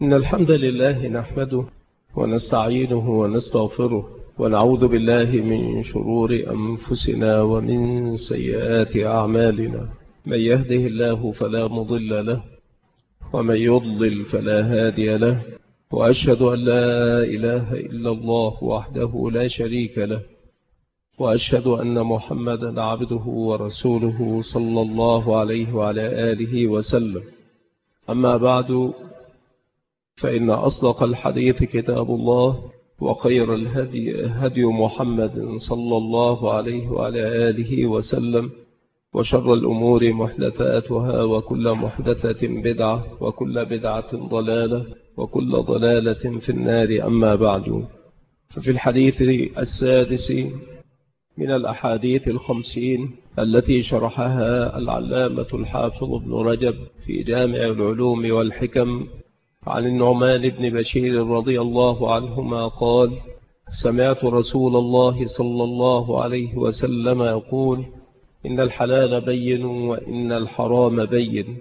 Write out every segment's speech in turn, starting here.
إن الحمد لله نحمده ونستعينه ونستغفره ونعوذ بالله من شرور أنفسنا ومن سيئات أعمالنا. من يهده الله فلا مضل له ومن يضلل فلا هادي له، وأشهد أن لا إله إلا الله وحده لا شريك له، وأشهد أن محمدا عبده ورسوله صلى الله عليه وعلى آله وسلم. أما بعد، فإن أصدق الحديث كتاب الله، وخير الهدي هدي محمد صلى الله عليه وعلى آله وسلم، وشر الأمور محدثاتها، وكل محدثة بدعة، وكل بدعة ضلالة، وكل ضلالة في النار. أما بعد، ففي الحديث السادس من الأحاديث 50 التي شرحها العلامة الحافظ ابن رجب في جامع العلوم والحكم عن النعمان بن بشير رضي الله عنهما قال: سمعت رسول الله صلى الله عليه وسلم يقول: إن الحلال بين وإن الحرام بين،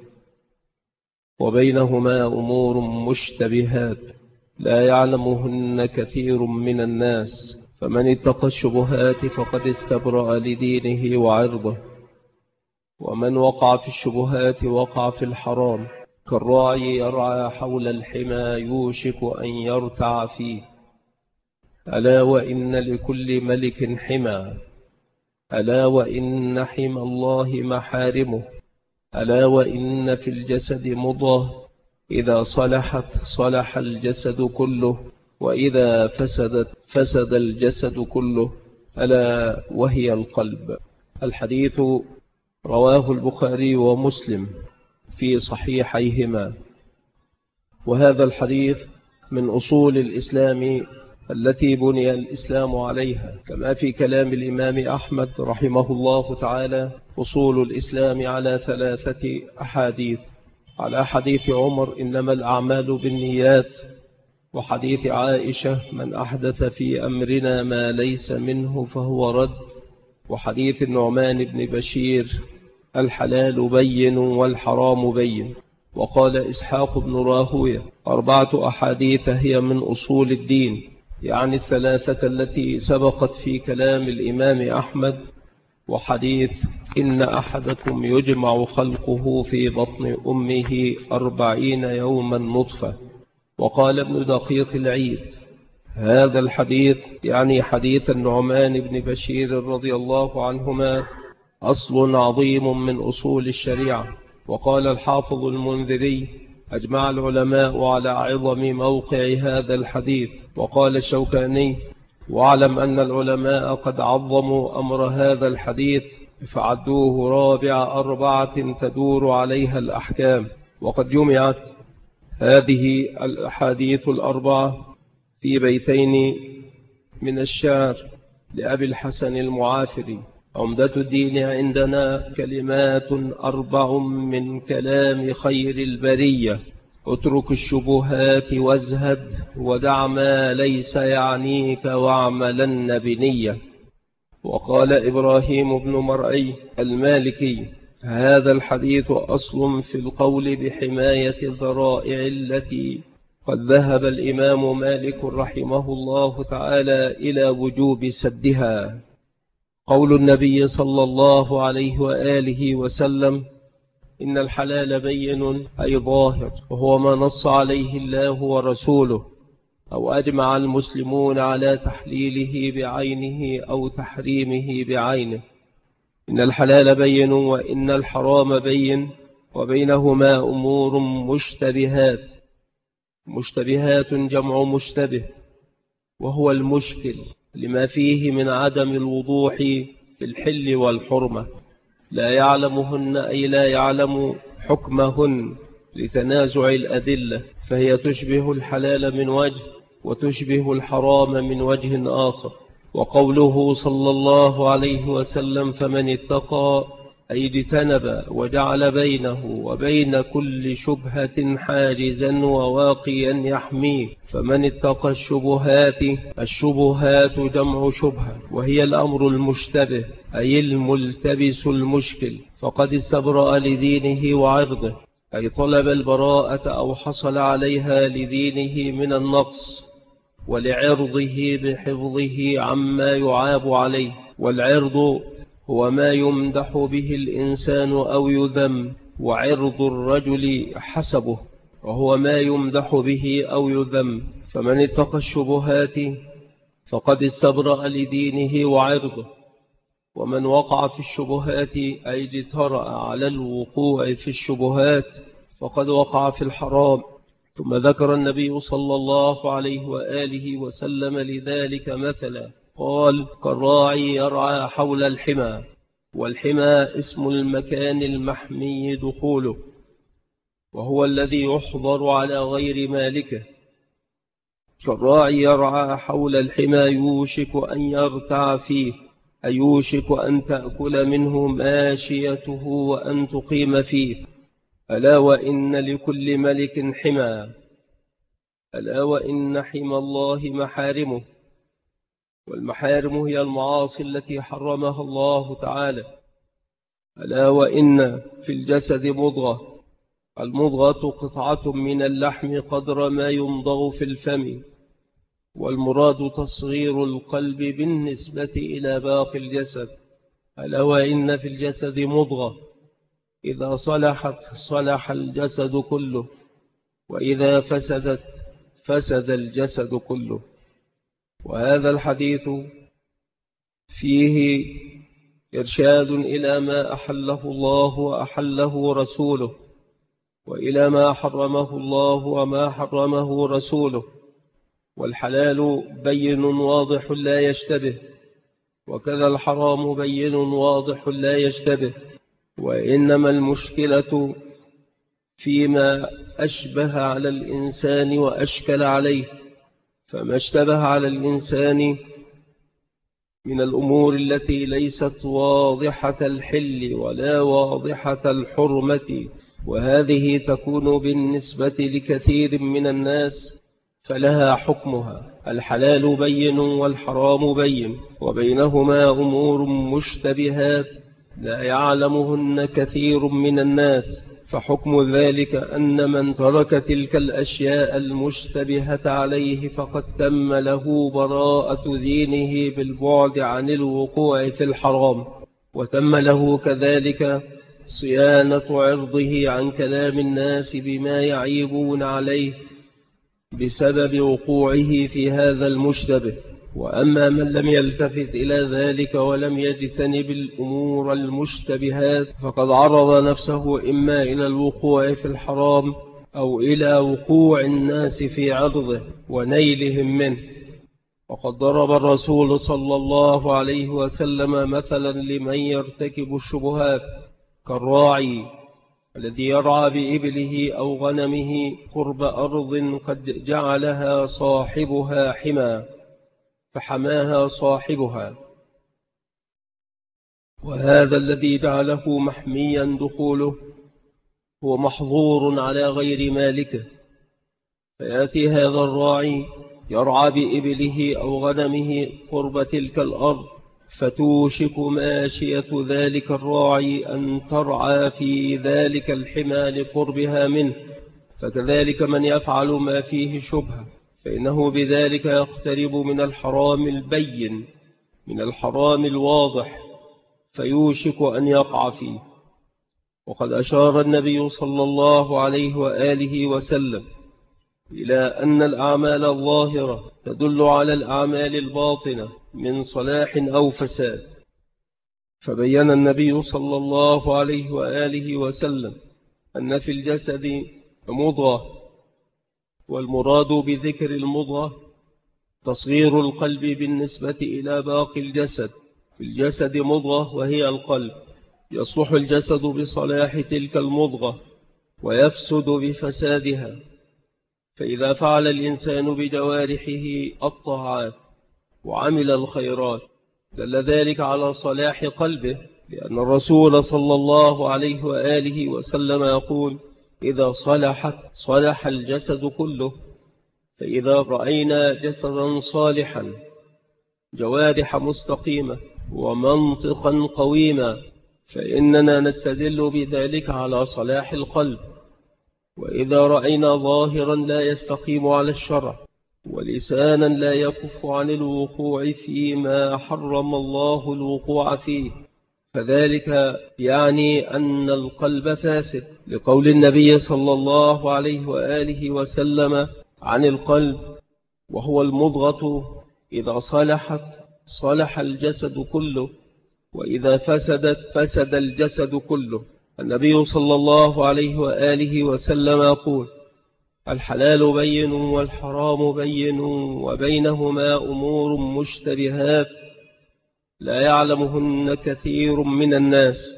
وبينهما أمور مشتبهات لا يعلمهن كثير من الناس، فمن اتقى الشبهات فقد استبرأ لدينه وعرضه، ومن وقع في الشبهات وقع في الحرام، كالراعي يرعى حول الحمى يوشك أن يرتع فيه. ألا وإن لكل ملك حمى، ألا وإن حمى الله محارمه، ألا وإن في الجسد مضغة إذا صلحت صلح الجسد كله، وإذا فسدت فسد الجسد كله، ألا وهي القلب. الحديث رواه البخاري ومسلم في صحيحيهما. وهذا الحديث من أصول الإسلام التي بني الإسلام عليها، كما في كلام الإمام أحمد رحمه الله تعالى: أصول الإسلام على 3 أحاديث، على حديث عمر: إنما الأعمال بالنيات، وحديث عائشة: من أحدث في أمرنا ما ليس منه فهو رد، وحديث النعمان بن بشير: الحلال بين والحرام بين. وقال إسحاق بن راهويه: 4 أحاديث هي من أصول الدين، يعني 3 التي سبقت في كلام الإمام أحمد، وحديث إن أحدكم يجمع خلقه في بطن أمه 40 يوما نطفة. وقال ابن دقيق العيد: هذا الحديث يعني حديث النعمان بن بشير رضي الله عنهما أصل عظيم من أصول الشريعة. وقال الحافظ المنذري: أجمع العلماء على عظم موقع هذا الحديث. وقال الشوكاني: واعلم أن العلماء قد عظموا أمر هذا الحديث فعدوه رابع 4 تدور عليها الأحكام. وقد جمعت هذه الأحاديث 4 في بيتين من الشعر لأبي الحسن المعافري: عمدة الدين عندنا كلمات 4 من كلام خير البرية، اترك الشبهات وازهد، ودع ما ليس يعنيك واعملن بنية. وقال إبراهيم بن مرعي المالكي: هذا الحديث أصل في القول بحماية الذرائع التي قد ذهب الإمام مالك رحمه الله تعالى إلى وجوب سدها. قول النبي صلى الله عليه وآله وسلم: إن الحلال بين، أي ظاهر، وهو ما نص عليه الله ورسوله، أو أجمع المسلمون على تحليله بعينه أو تحريمه بعينه. إن الحلال بين وإن الحرام بين، وبينهما أمور مشتبهات. مشتبهات جمع مشتبه، وهو المشكل لما فيه من عدم الوضوح في الحل والحرمة، لا يعلمهن أي لا يعلم حكمهن لتنازع الأدلة، فهي تشبه الحلال من وجه وتشبه الحرام من وجه آخر. وقوله صلى الله عليه وسلم: فمن اتقى، أي اجتنب وجعل بينه وبين كل شبهة حاجزا وواقيا يحميه. فمن اتقى الشبهات، الشبهات جمع شبهة، وهي الأمر المشتبه أي الملتبس المشكل، فقد استبرأ لدينه وعرضه. أي طلب البراءة أو حصل عليها لدينه من النقص ولعرضه بحفظه عما يعاب عليه. والعرض هو ما يمدح به الإنسان أو يذم، وعرض الرجل حسبه وهو ما يمدح به أو يذم. فمن اتقى الشبهات فقد استبرأ لدينه وعرضه، ومن وقع في الشبهات أي اجترأ على الوقوع في الشبهات فقد وقع في الحرام. ثم ذكر النبي صلى الله عليه وآله وسلم لذلك مثلا، قال: كالراعي يرعى حول الحمى. والحمى اسم المكان المحمي دخوله، وهو الذي يحضر على غير مالكه. كالراعي يرعى حول الحمى يوشك أن يرتع فيه، أي يوشك أن تأكل منه ماشيته وأن تقيم فيه. ألا وإن لكل ملك حمى، ألا وإن حمى الله محارمه. والمحارم هي المعاصي التي حرمها الله تعالى. ألا وإن في الجسد مضغة، المضغة قطعة من اللحم قدر ما يمضغ في الفم، والمراد تصغير القلب بالنسبة إلى باقي الجسد. ألا وإن في الجسد مضغة، إذا صلحت صلح الجسد كله، وإذا فسدت فسد الجسد كله. وهذا الحديث فيه إرشاد إلى ما أحله الله وأحله رسوله، وإلى ما حرمه الله وما حرمه رسوله. والحلال بين واضح لا يشتبه، وكذا الحرام بين واضح لا يشتبه. وإنما المشكلة فيما أشبه على الإنسان وأشكل عليه. فما اشتبه على الإنسان من الأمور التي ليست واضحة الحل ولا واضحة الحرمة، وهذه تكون بالنسبة لكثير من الناس فلها حكمها. الحلال بين والحرام بين، وبينهما أمور مشتبهات لا يعلمهن كثير من الناس. فحكم ذلك أن من ترك تلك الأشياء المشتبهة عليه فقد تم له براءة دينه بالبعد عن الوقوع في الحرام، وتم له كذلك صيانة عرضه عن كلام الناس بما يعيبون عليه بسبب وقوعه في هذا المشتبه. وأما من لم يلتفت إلى ذلك ولم يجتنب الأمور المشتبهات فقد عرض نفسه إما إلى الوقوع في الحرام أو إلى وقوع الناس في عرضه ونيلهم منه. وقد ضرب الرسول صلى الله عليه وسلم مثلا لمن يرتكب الشبهات كالراعي الذي يرعى بإبله أو غنمه قرب أرض قد جعلها صاحبها حمى فحماها صاحبها، وهذا الذي جعله محميا دخوله هو محظور على غير مالكه. فيأتي هذا الراعي يرعى بإبله أو غنمه قرب تلك الأرض، فتوشك ماشية ذلك الراعي أن ترعى في ذلك الحمى لقربها منه. فكذلك من يفعل ما فيه شبهة فإنه بذلك يقترب من الحرام البين، من الحرام الواضح، فيوشك أن يقع فيه. وقد أشار النبي صلى الله عليه وآله وسلم إلى أن الأعمال الظاهرة تدل على الأعمال الباطنة من صلاح أو فساد. فبين النبي صلى الله عليه وآله وسلم أن في الجسد مضغة، والمراد بذكر المضغة تصغير القلب بالنسبة إلى باقي الجسد. في الجسد مضغة وهي القلب، يصلح الجسد بصلاح تلك المضغة ويفسد بفسادها. فإذا فعل الإنسان بجوارحه الطاعات وعمل الخيرات دل ذلك على صلاح قلبه، لأن الرسول صلى الله عليه وآله وسلم يقول: إذا صلحت صلح الجسد كله. فإذا رأينا جسدا صالحا، جوارح مستقيمة ومنطقا قويما، فإننا نستدل بذلك على صلاح القلب. وإذا رأينا ظاهرا لا يستقيم على الشرع ولسانا لا يكف عن الوقوع فيما حرم الله الوقوع فيه، فذلك يعني أن القلب فاسد، لقول النبي صلى الله عليه وآله وسلم عن القلب: وهو المضغة إذا صلحت صلح الجسد كله، وإذا فسدت فسد الجسد كله. النبي صلى الله عليه وآله وسلم يقول: الحلال بين والحرام بين وبينهما أمور مشتبهات لا يعلمهن كثير من الناس.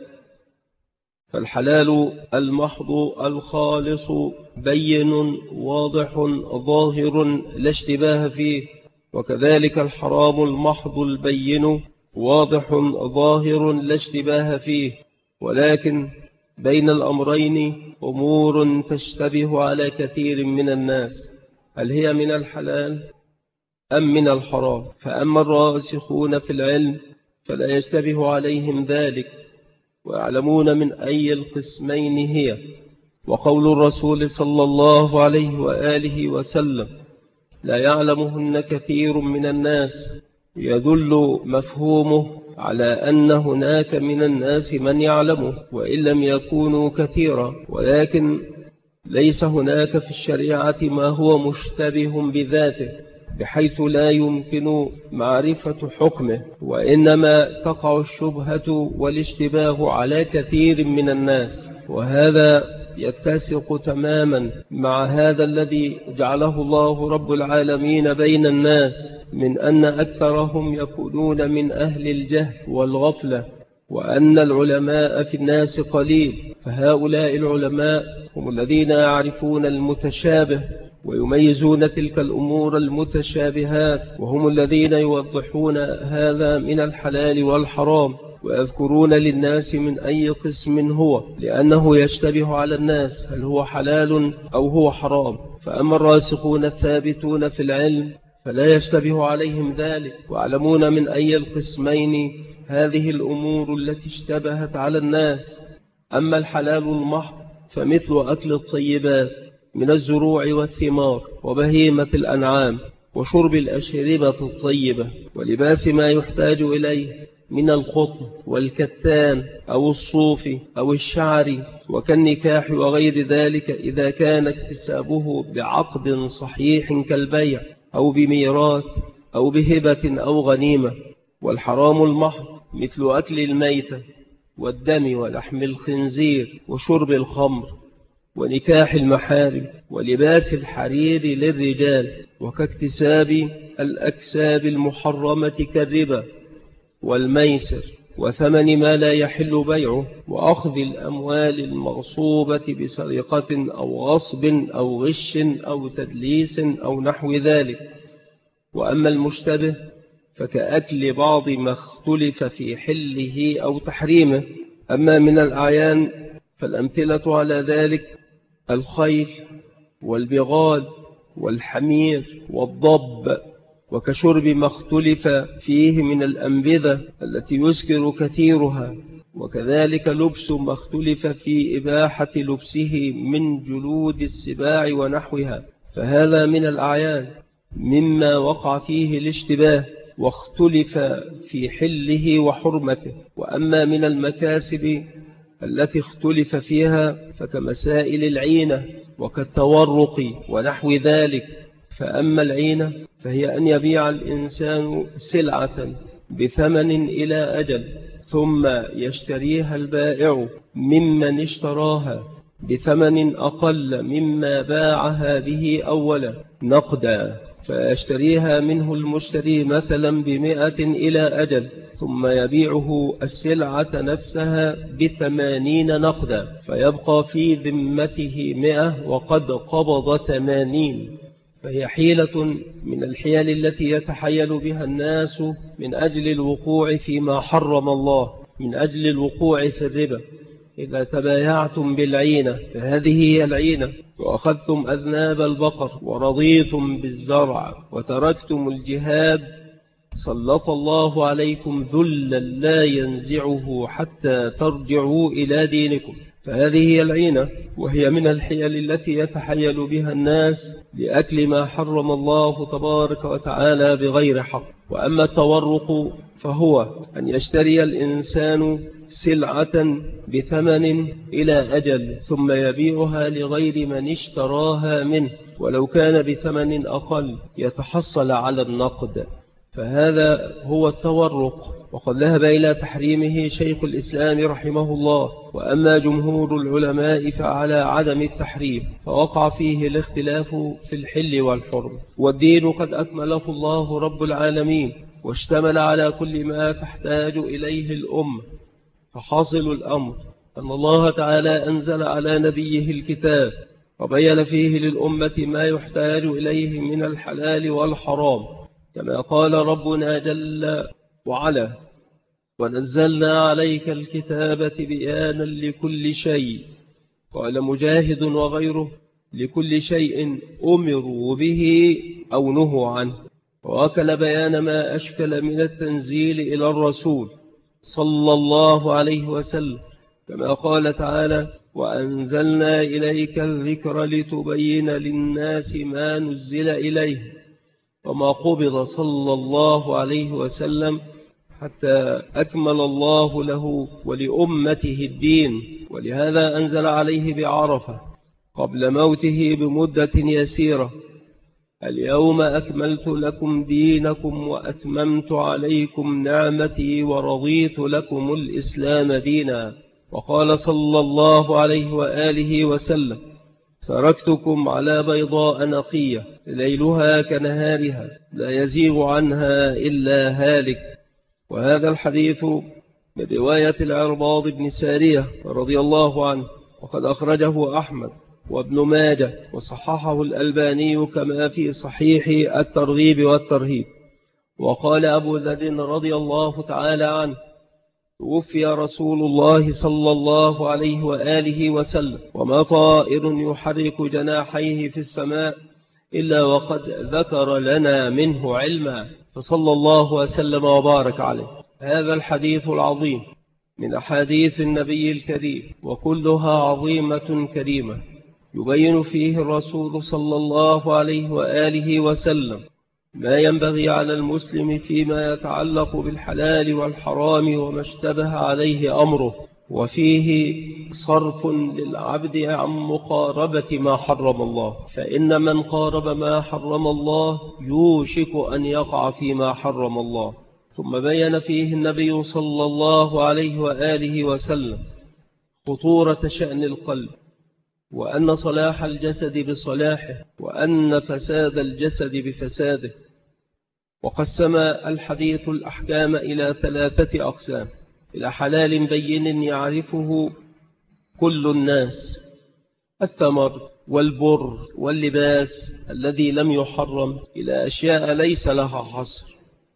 فالحلال المحض الخالص بين واضح ظاهر لا اشتباه فيه، وكذلك الحرام المحض البين واضح ظاهر لا اشتباه فيه، ولكن بين الأمرين أمور تشتبه على كثير من الناس، هل هي من الحلال أم من الحرام؟ فأما الراسخون في العلم فلا يشتبه عليهم ذلك، ويعلمون من أي القسمين هي. وقول الرسول صلى الله عليه وآله وسلم: لا يعلمهن كثير من الناس، يدل مفهومه على أن هناك من الناس من يعلمه وإن لم يكونوا كثيرا، ولكن ليس هناك في الشريعة ما هو مشتبه بذاته بحيث لا يمكن معرفة حكمه، وإنما تقع الشبهة والاشتباه على كثير من الناس، وهذا يتسق تماما مع هذا الذي جعله الله رب العالمين بين الناس، من أن أكثرهم يكونون من أهل الجهل والغفلة، وأن العلماء في الناس قليل، فهؤلاء العلماء هم الذين يعرفون المتشابه ويميزون تلك الأمور المتشابهات، وهم الذين يوضحون هذا من الحلال والحرام، ويذكرون للناس من أي قسم هو، لأنه يشتبه على الناس هل هو حلال أو هو حرام. فأما الراسخون الثابتون في العلم فلا يشتبه عليهم ذلك، ويعلمون من أي القسمين هذه الأمور التي اشتبهت على الناس. أما الحلال المحض فمثل أكل الطيبات من الزروع والثمار وبهيمة الأنعام، وشرب الأشربة الطيبة، ولباس ما يحتاج إليه من القطن والكتان أو الصوف أو الشعر، وكالنكاح وغير ذلك إذا كان اكتسابه بعقد صحيح كالبيع أو بميراث أو بهبة أو غنيمة. والحرام المحض مثل أكل الميتة والدم ولحم الخنزير وشرب الخمر ونكاح المحارم ولباس الحرير للرجال، وكاكتساب الأكساب المحرمة كالربا والميسر وثمن ما لا يحل بيعه، وأخذ الأموال المغصوبة بسرقة أو غصب أو غش أو تدليس أو نحو ذلك. وأما المشتبه فكأكل بعض ما اختلف في حله أو تحريمه. أما من الأعيان فالأمثلة على ذلك الخيل والبغال والحمير والضب، وكشرب ما اختلف فيه من الأنبذة التي يسكر كثيرها، وكذلك لبس ما اختلف في إباحة لبسه من جلود السباع ونحوها، فهذا من الأعيان مما وقع فيه الاشتباه واختلف في حله وحرمته. وأما من المكاسب التي اختلف فيها فكمسائل العينة وكالتورق ونحو ذلك. فأما العينة فهي أن يبيع الإنسان سلعة بثمن إلى أجل ثم يشتريها البائع ممن اشتراها بثمن أقل مما باعها به أولا نقدا، فيشتريها منه المشتري مثلا ب100 إلى أجل، ثم يبيعه السلعة نفسها ب80 نقدا، فيبقى في ذمته 100 وقد قبض 80. فهي حيلة من الحيل التي يتحيل بها الناس من أجل الوقوع فيما حرم الله، من أجل الوقوع في الربا. إذا تبايعتم بالعينة فهذه هي العينة، وأخذتم أذناب البقر ورضيتم بالزرع وتركتم الجهاد، سلط الله عليكم ذلا لا ينزعه حتى ترجعوا إلى دينكم. فهذه هي العينة، وهي من الحيل التي يتحيل بها الناس لأكل ما حرم الله تبارك وتعالى بغير حق. وأما التورق فهو أن يشتري الإنسان سلعة بثمن إلى أجل ثم يبيعها لغير من اشتراها منه ولو كان بثمن أقل يتحصل على النقد، فهذا هو التورق. وقد ذهب إلى تحريمه شيخ الإسلام رحمه الله، وأما جمهور العلماء فعلى عدم التحريم، فوقع فيه الاختلاف في الحل والحرم. والدين قد أكمله الله رب العالمين واشتمل على كل ما تحتاج إليه الأمة. فحاصل الأمر أن الله تعالى أنزل على نبيه الكتاب وبين فيه للأمة ما يحتاج إليه من الحلال والحرام، كما قال ربنا جل وعلا: ونزلنا عليك الكتاب بيانا لكل شيء. قال مجاهد وغيره: لكل شيء أمروا به أو نهوا عنه. وأكل بيان ما أشكل من التنزيل إلى الرسول صلى الله عليه وسلم، كما قال تعالى: وأنزلنا إليك الذكر لتبين للناس ما نزل إليه. وما قبض صلى الله عليه وسلم حتى أكمل الله له ولأمته الدين، ولهذا أنزل عليه بعرفة قبل موته بمدة يسيرة: اليوم أكملت لكم دينكم وأتممت عليكم نعمتي ورضيت لكم الإسلام دينا. وقال صلى الله عليه وآله وسلم: تركتكم على بيضاء نقية ليلها كنهارها لا يزيغ عنها إلا هالك. وهذا الحديث من رواية العرباض بن سارية رضي الله عنه، وقد أخرجه أحمد وابن ماجه وصححه الألباني كما في صحيح الترغيب والترهيب. وقال أبو ذر رضي الله تعالى عنه: توفي رسول الله صلى الله عليه وآله وسلم وما طائر يحرك جناحيه في السماء إلا وقد ذكر لنا منه علما، فصلى الله وسلم وبارك عليه. هذا الحديث العظيم من أحاديث النبي الكريم، وكلها عظيمة كريمة، يبين فيه الرسول صلى الله عليه وآله وسلم ما ينبغي على المسلم فيما يتعلق بالحلال والحرام وما اشتبه عليه أمره، وفيه صرف للعبد عن مقاربة ما حرم الله، فإن من قارب ما حرم الله يوشك أن يقع فيما حرم الله. ثم بين فيه النبي صلى الله عليه وآله وسلم خطورة شأن القلب، وأن صلاح الجسد بصلاحه، وأن فساد الجسد بفساده. وقسم الحديث الأحكام إلى 3 أقسام: إلى حلال بين يعرفه كل الناس، الثمر والبر واللباس الذي لم يحرم، إلى أشياء ليس لها حصر.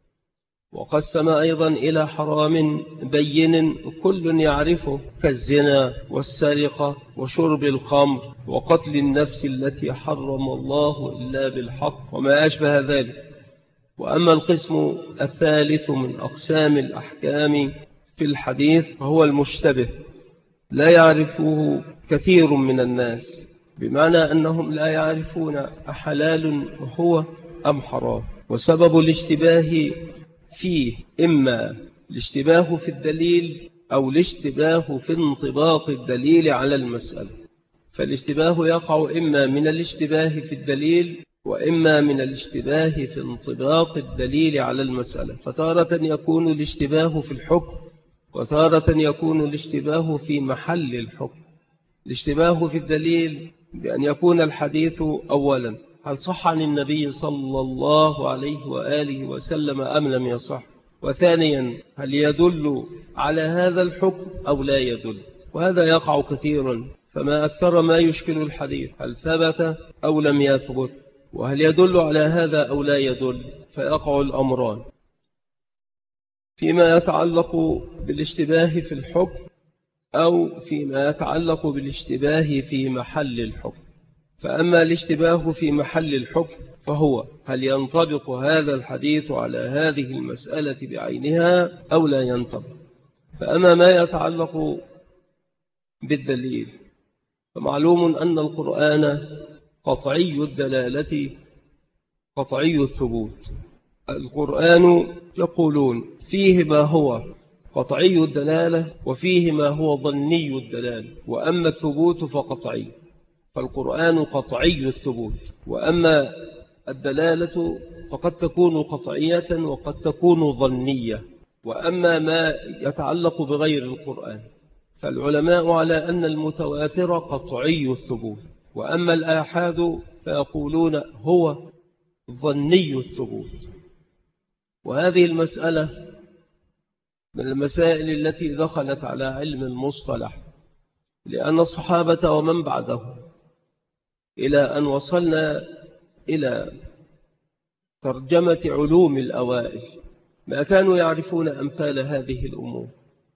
وقسم أيضا إلى حرام بين كل يعرفه، كالزنا والسرقة وشرب الخمر وقتل النفس التي حرم الله إلا بالحق وما أشبه ذلك. وأما القسم الثالث من أقسام الأحكام في الحديث فهو المشتبه، لا يعرفه كثير من الناس، بمعنى أنهم لا يعرفون أحلال هو أم حرام. وسبب الاشتباه فيه إما الاشتباه في الدليل أو الاشتباه في انطباق الدليل على المسألة. فالاشتباه يقع إما من الاشتباه في الدليل وإما من الاشتباه في انطباق الدليل على المسألة. فتارة يكون الاشتباه في الحكم، وتارة يكون الاشتباه في محل الحكم. الاشتباه في الدليل بأن يكون الحديث أولا هل صح عن النبي صلى الله عليه وآله وسلم أم لم يصح، وثانيا هل يدل على هذا الحكم أو لا يدل. وهذا يقع كثيرا، فما أكثر ما يشكل الحديث هل ثبت أو لم يثبت، وهل يدل على هذا أو لا يدل، فيقع الأمران فيما يتعلق بالاشتباه في الحكم أو فيما يتعلق بالاشتباه في محل الحكم. فأما الاشتباه في محل الحكم فهو هل ينطبق هذا الحديث على هذه المسألة بعينها أو لا ينطبق. فأما ما يتعلق بالدليل. فمعلوم أن القرآن قطعي الدلالة قطعي الثبوت. القرآن يقولون فيه ما هو قطعي الدلالة وفيه ما هو ظني الدلالة، وأما الثبوت فقطعي. فالقرآن قطعي الثبوت، وأما الدلالة فقد تكون قطعية وقد تكون ظنية. وأما ما يتعلق بغير القرآن فالعلماء على أن المتواتر قطعي الثبوت، وأما الآحاد فيقولون هو ظني الثبوت. وهذه المسألة من المسائل التي دخلت على علم المصطلح، لأن الصحابة ومن بعدهم إلى أن وصلنا إلى ترجمة علوم الأوائل ما كانوا يعرفون أمثال هذه الأمور،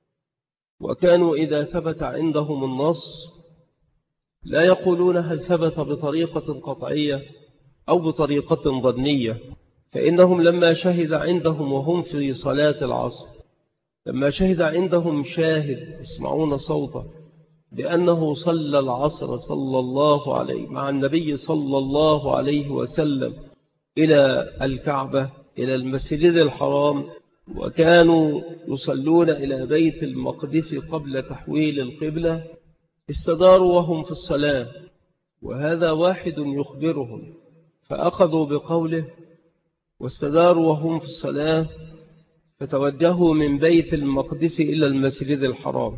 وكانوا إذا ثبت عندهم النص لا يقولون هل ثبت بطريقة قطعية أو بطريقة ظنية. فإنهم لما شهد عندهم وهم في صلاة العصر، لما شهد عندهم شاهد يسمعون صوته بأنه صلى العصر صلى الله عليه مع النبي صلى الله عليه وسلم إلى الكعبة إلى المسجد الحرام، وكانوا يصلون إلى بيت المقدس قبل تحويل القبلة، استداروا وهم في الصلاة وهذا واحد يخبرهم، فأخذوا بقوله واستداروا وهم في الصلاة فتوجهوا من بيت المقدس إلى المسجد الحرام.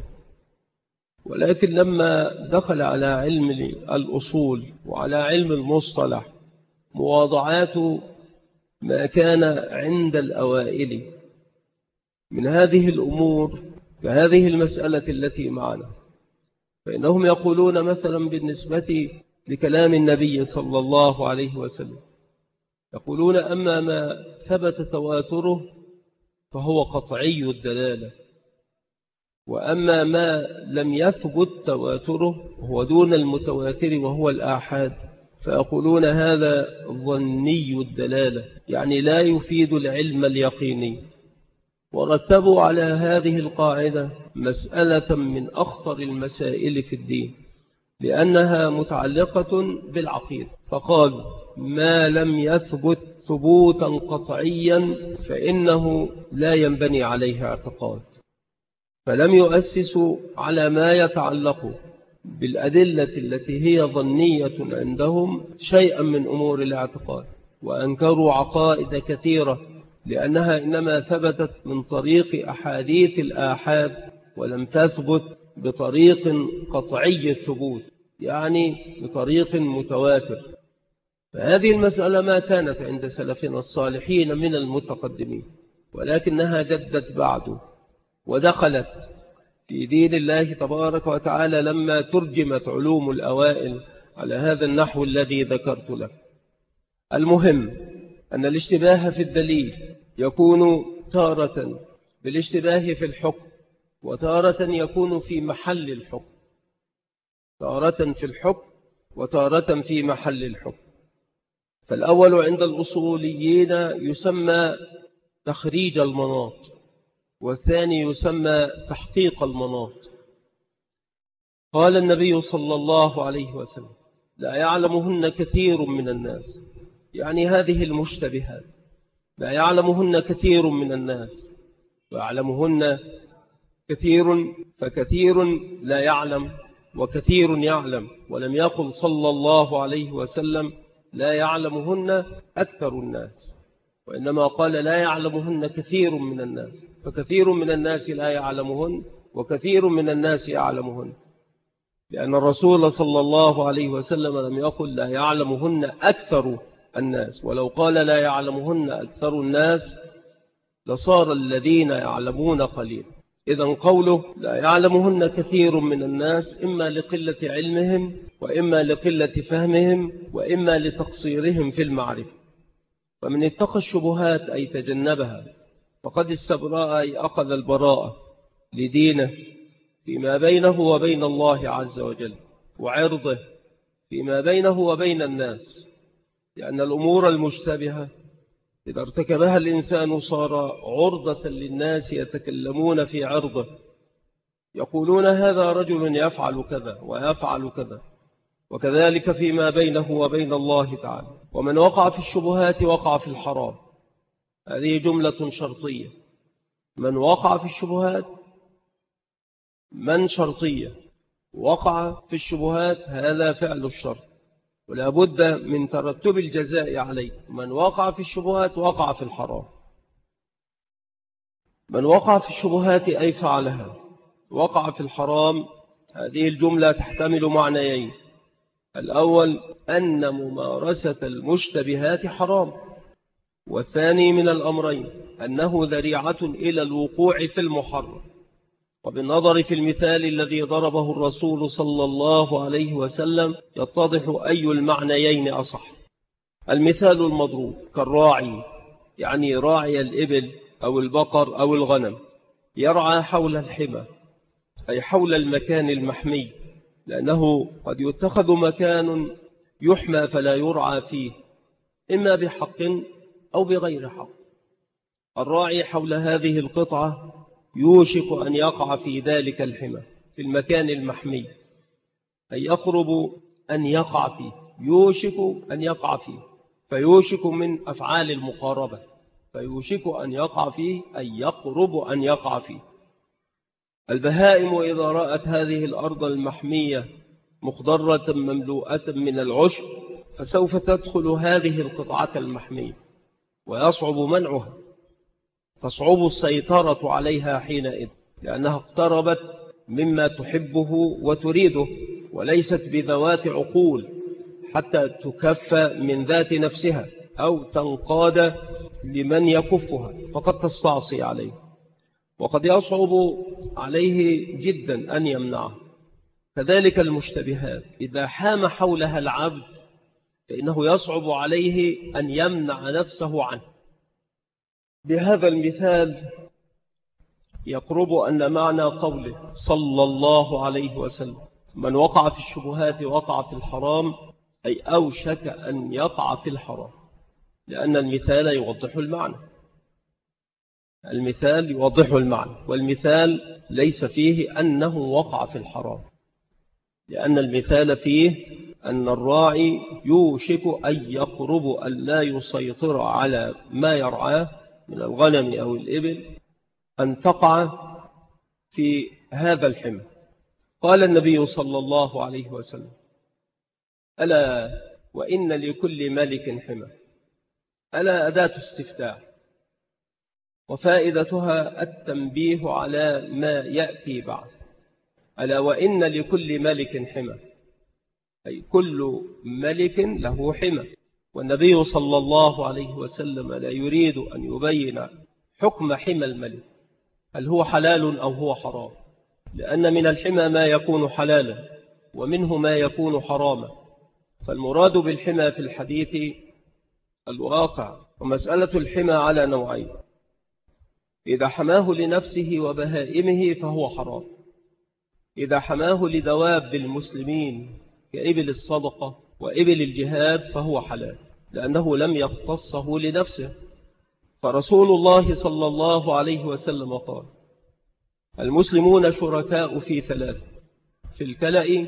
ولكن لما دخل على علم الأصول وعلى علم المصطلح مواضعات ما كان عند الأوائل من هذه الأمور كهذه المسألة التي معنا، فإنهم يقولون مثلا بالنسبة لكلام النبي صلى الله عليه وسلم، يقولون أما ما ثبت تواتره فهو قطعي الدلالة، وأما ما لم يثبت تواتره هو دون المتواتر وهو الآحاد، فيقولون هذا ظني الدلالة، يعني لا يفيد العلم اليقيني. ورتبوا على هذه القاعدة مسألة من أخطر المسائل في الدين، لأنها متعلقة بالعقيدة، فقالوا ما لم يثبت ثبوتا قطعيا فإنه لا ينبني عليه اعتقاد. فلم يؤسسوا على ما يتعلق بالأدلة التي هي ظنية عندهم شيئا من أمور الاعتقاد، وأنكروا عقائد كثيرة لأنها إنما ثبتت من طريق أحاديث الآحاد ولم تثبت بطريق قطعي الثبوت، يعني بطريق متواتر. فهذه المسألة ما كانت عند سلفنا الصالحين من المتقدمين، ولكنها جدت بعد ودخلت في دين الله تبارك وتعالى لما ترجمت علوم الأوائل على هذا النحو الذي ذكرت لك. المهم أن الاشتباه في الدليل يكون تارة بالاشتباه في الحكم، وتارة يكون في محل الحكم، تارة في الحكم وتارة في محل الحكم. فالأول عند الأصوليين يسمى تخريج المناط، والثاني يسمى تحقيق المناط. قال النبي صلى الله عليه وسلم لا يعلمهن كثير من الناس، يعني هذه المشتبهات لا يعلمهن كثير من الناس، ويعلمهن كثير فكثير لا يعلم وكثير يعلم، ولم يقل صلى الله عليه وسلم لا يعلمهن أكثر الناس، وإنما قال لا يعلمهن كثير من الناس، فكثير من الناس لا يعلمهن وكثير من الناس يعلمهن، لأن الرسول صلى الله عليه وسلم لم يقل لا يعلمهن أكثر الناس، ولو قال لا يعلمهن أكثر الناس لصار الذين يعلمون قليل. إذن قوله لا يعلمهن كثير من الناس إما لقلة علمهم وإما لقلة فهمهم وإما لتقصيرهم في المعرفة. فمن اتقى الشبهات أي تجنبها فقد استبرأ أي أخذ البراءة لدينه فيما بينه وبين الله عز وجل، وعرضه فيما بينه وبين الناس، لأن الأمور المشتبهة إذا ارتكبها الإنسان صار عرضة للناس يتكلمون في عرضه، يقولون هذا رجل يفعل كذا ويفعل كذا، وكذلك فيما بينه وبين الله تعالى. ومن وقع في الشبهات وقع في الحرام. هذه جملة شرطية. من وقع في الشبهات، من شرطية، وقع في الشبهات، هذا فعل الشرط، ولا بد من ترتب الجزاء عليه. من وقع في الشبهات وقع في الحرام. من وقع في الشبهات أي فعلها، وقع في الحرام. هذه الجملة تحتمل معنيين: الأول أن ممارسة المشتبهات حرام، والثاني من الأمرين أنه ذريعة إلى الوقوع في المحرم. وبالنظر في المثال الذي ضربه الرسول صلى الله عليه وسلم يتضح أي المعنيين أصح. المثال المضروب كالراعي، يعني راعي الإبل أو البقر أو الغنم، يرعى حول الحمى، أي حول المكان المحمي، لأنه قد يتخذ مكان يحمى فلا يرعى فيه، إما بحق أو بغير حق. الراعي حول هذه القطعة يوشك أن يقع في ذلك الحمى، في المكان المحمي، أي يقرب أن يقع فيه، يوشك أن يقع فيه، فيوشك من أفعال المقاربة، فيوشك أن يقع فيه أي يقرب أن يقع فيه. البهائم إذا رأت هذه الأرض المحمية مخضرة مملوءة من العشب فسوف تدخل هذه القطعة المحمية ويصعب منعها، تصعب السيطرة عليها حينئذ، لأنها اقتربت مما تحبه وتريده، وليست بذوات عقول حتى تكف من ذات نفسها أو تنقاد لمن يكفها، فقد تستعصي عليه، وقد يصعب عليه جدا أن يمنعه. كذلك المشتبهات إذا حام حولها العبد فإنه يصعب عليه أن يمنع نفسه عنه. بهذا المثال يقرب أن معنى قوله صلى الله عليه وسلم من وقع في الشبهات وقع في الحرام، أي أوشك أن يقع في الحرام، لأن المثال يوضح المعنى. المثال يوضح المعنى، والمثال ليس فيه أنه وقع في الحرام، لأن المثال فيه أن الراعي يوشك أن يقرب أن لا يسيطر على ما يرعاه من الغنم أو الإبل أن تقع في هذا الحمى. قال النبي صلى الله عليه وسلم ألا وإن لكل ملك حمى. ألا أداة استفتاح، وفائدتها التنبيه على ما يأتي بعد. ألا وإن لكل ملك حمى، أي كل ملك له حمى، والنبي صلى الله عليه وسلم لا يريد أن يبين حكم حمى الملك، هل هو حلال أو هو حرام، لأن من الحمى ما يكون حلالا ومنه ما يكون حراما. فالمراد بالحمى في الحديث الواقع. ومسألة الحمى على نوعين: إذا حماه لنفسه وبهائمه فهو حرام، إذا حماه لدواب المسلمين كإبل الصدقة وإبل الجهاد فهو حلال، لأنه لم يختصه لنفسه. فرسول الله صلى الله عليه وسلم قال المسلمون شركاء في ثلاث: في الكلأ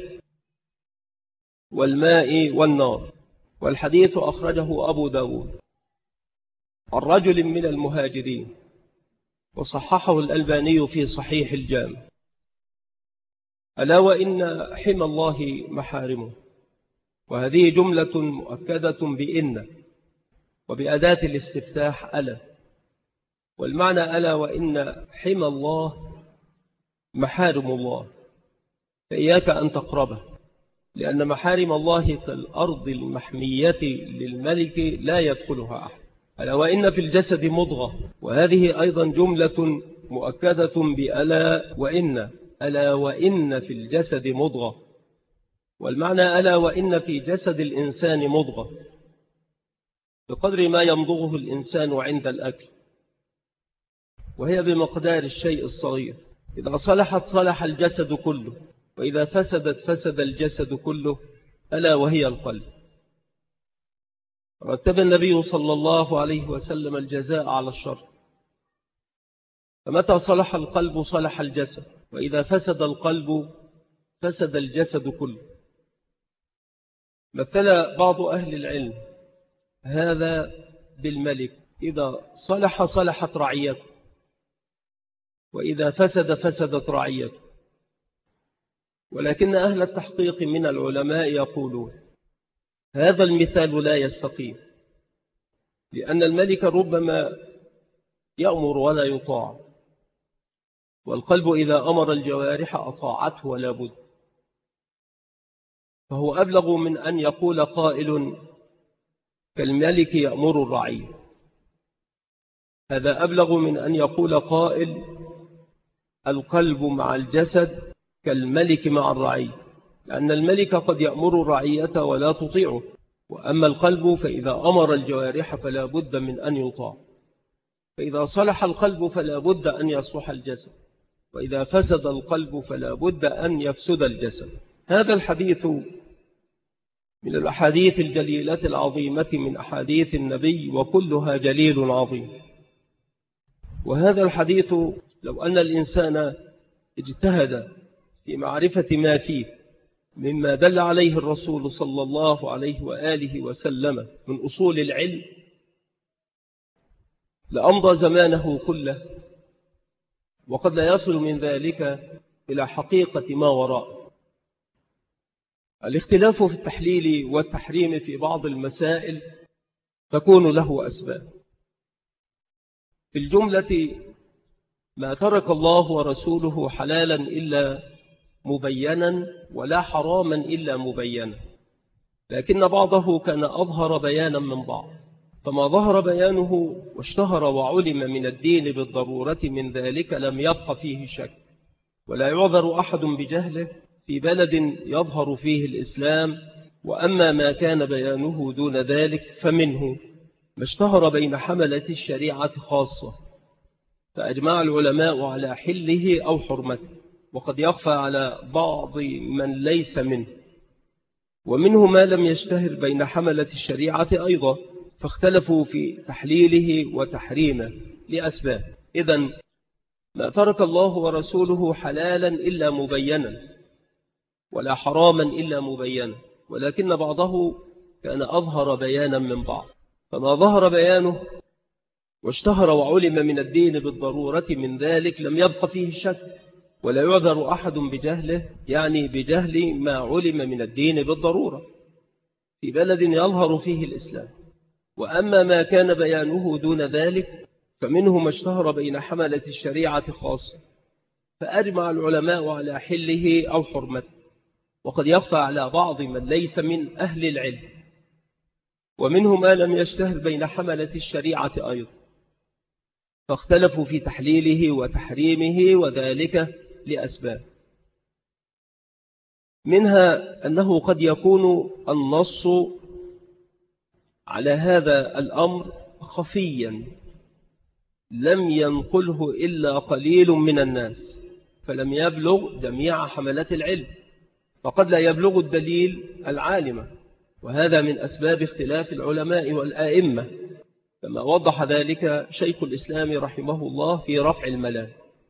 والماء والنار. والحديث أخرجه أبو داود عن رجل من المهاجرين، وصححه الألباني في صحيح الجامع. ألا وإن حمى الله محارمه. وهذه جملة مؤكدة بإن وبأداة الاستفتاح ألا، والمعنى ألا وإن حمى الله محارم الله، فإياك أن تقربه، لأن محارم الله كالأرض المحمية للملك لا يدخلها أحد. ألا وإن في الجسد مضغة، وهذه أيضا جملة مؤكدة بألا وإن. ألا وإن في الجسد مضغة، والمعنى ألا وإن في جسد الإنسان مضغة بقدر ما يمضغه الإنسان عند الأكل، وهي بمقدار الشيء الصغير. إذا صلحت صلح الجسد كله، وإذا فسدت فسد الجسد كله، ألا وهي القلب. رتب النبي صلى الله عليه وسلم الجزاء على الشر، فمتى صلح القلب صلح الجسد، وإذا فسد القلب فسد الجسد كله. مثل بعض أهل العلم هذا بالملك، إذا صلح صلحت رعيته، وإذا فسد فسدت رعيته. ولكن أهل التحقيق من العلماء يقولون هذا المثال لا يستقيم، لأن الملك ربما يأمر ولا يطاع، والقلب إذا أمر الجوارح أطاعته ولا بد. فهو أبلغ من أن يقول قائل كالملك يأمر الرعية، هذا أبلغ من أن يقول قائل القلب مع الجسد كالملك مع الرعية، لأن الملك قد يأمر الرعية ولا تطيعه، وأما القلب فإذا أمر الجوارح فلا بد من أن يطاع. فإذا صلح القلب فلا بد أن يصلح الجسد، وإذا فسد القلب فلا بد أن يفسد الجسد. هذا الحديث من الأحاديث الجليلة العظيمة من أحاديث النبي، وكلها جليل عظيم. وهذا الحديث لو أن الإنسان اجتهد في معرفة ما فيه مما دل عليه الرسول صلى الله عليه وآله وسلم من أصول العلم لأمضى زمانه كله، وقد لا يصل من ذلك إلى حقيقة ما وراء. الاختلاف في التحليل والتحريم في بعض المسائل تكون له أسباب. في الجملة ما ترك الله ورسوله حلالا إلا مبينا، ولا حراما إلا مبينا، لكن بعضه كان أظهر بيانا من بعض، فما ظهر بيانه واشتهر وعلم من الدين بالضرورة من ذلك لم يبق فيه شك، ولا يعذر أحد بجهله في بلد يظهر فيه الإسلام. وأما ما كان بيانه دون ذلك فمنه ما اشتهر بين حملة الشريعة خاصة، فأجمع العلماء على حله أو حرمته، وقد يخفى على بعض من ليس منه. ومنه ما لم يشتهر بين حملة الشريعة أيضا، فاختلفوا في تحليله وتحريمه لأسباب. إذن ما ترك الله ورسوله حلالا إلا مبينا، ولا حراما إلا مبينا، ولكن بعضه كان أظهر بيانا من بعض، فما ظهر بيانه واشتهر وعلم من الدين بالضرورة من ذلك لم يبق فيه شك، ولا يعذر أحد بجهله، يعني بجهل ما علم من الدين بالضرورة في بلد يظهر فيه الإسلام. وأما ما كان بيانه دون ذلك فمنه ما اشتهر بين حملة الشريعة خاصة، فأجمع العلماء على حله أو حرمته، وقد يخفى على بعض من ليس من أهل العلم. ومنه ما لم يشتهر بين حملة الشريعة أيضا، فاختلفوا في تحليله وتحريمه، وذلك لأسباب، منها أنه قد يكون النص على هذا الأمر خفيا لم ينقله إلا قليل من الناس، فلم يبلغ جميع حملات العلم، فقد لا يبلغ الدليل العالمة، وهذا من أسباب اختلاف العلماء والآئمة، كما وضح ذلك شيخ الإسلام رحمه الله في رفع الملام.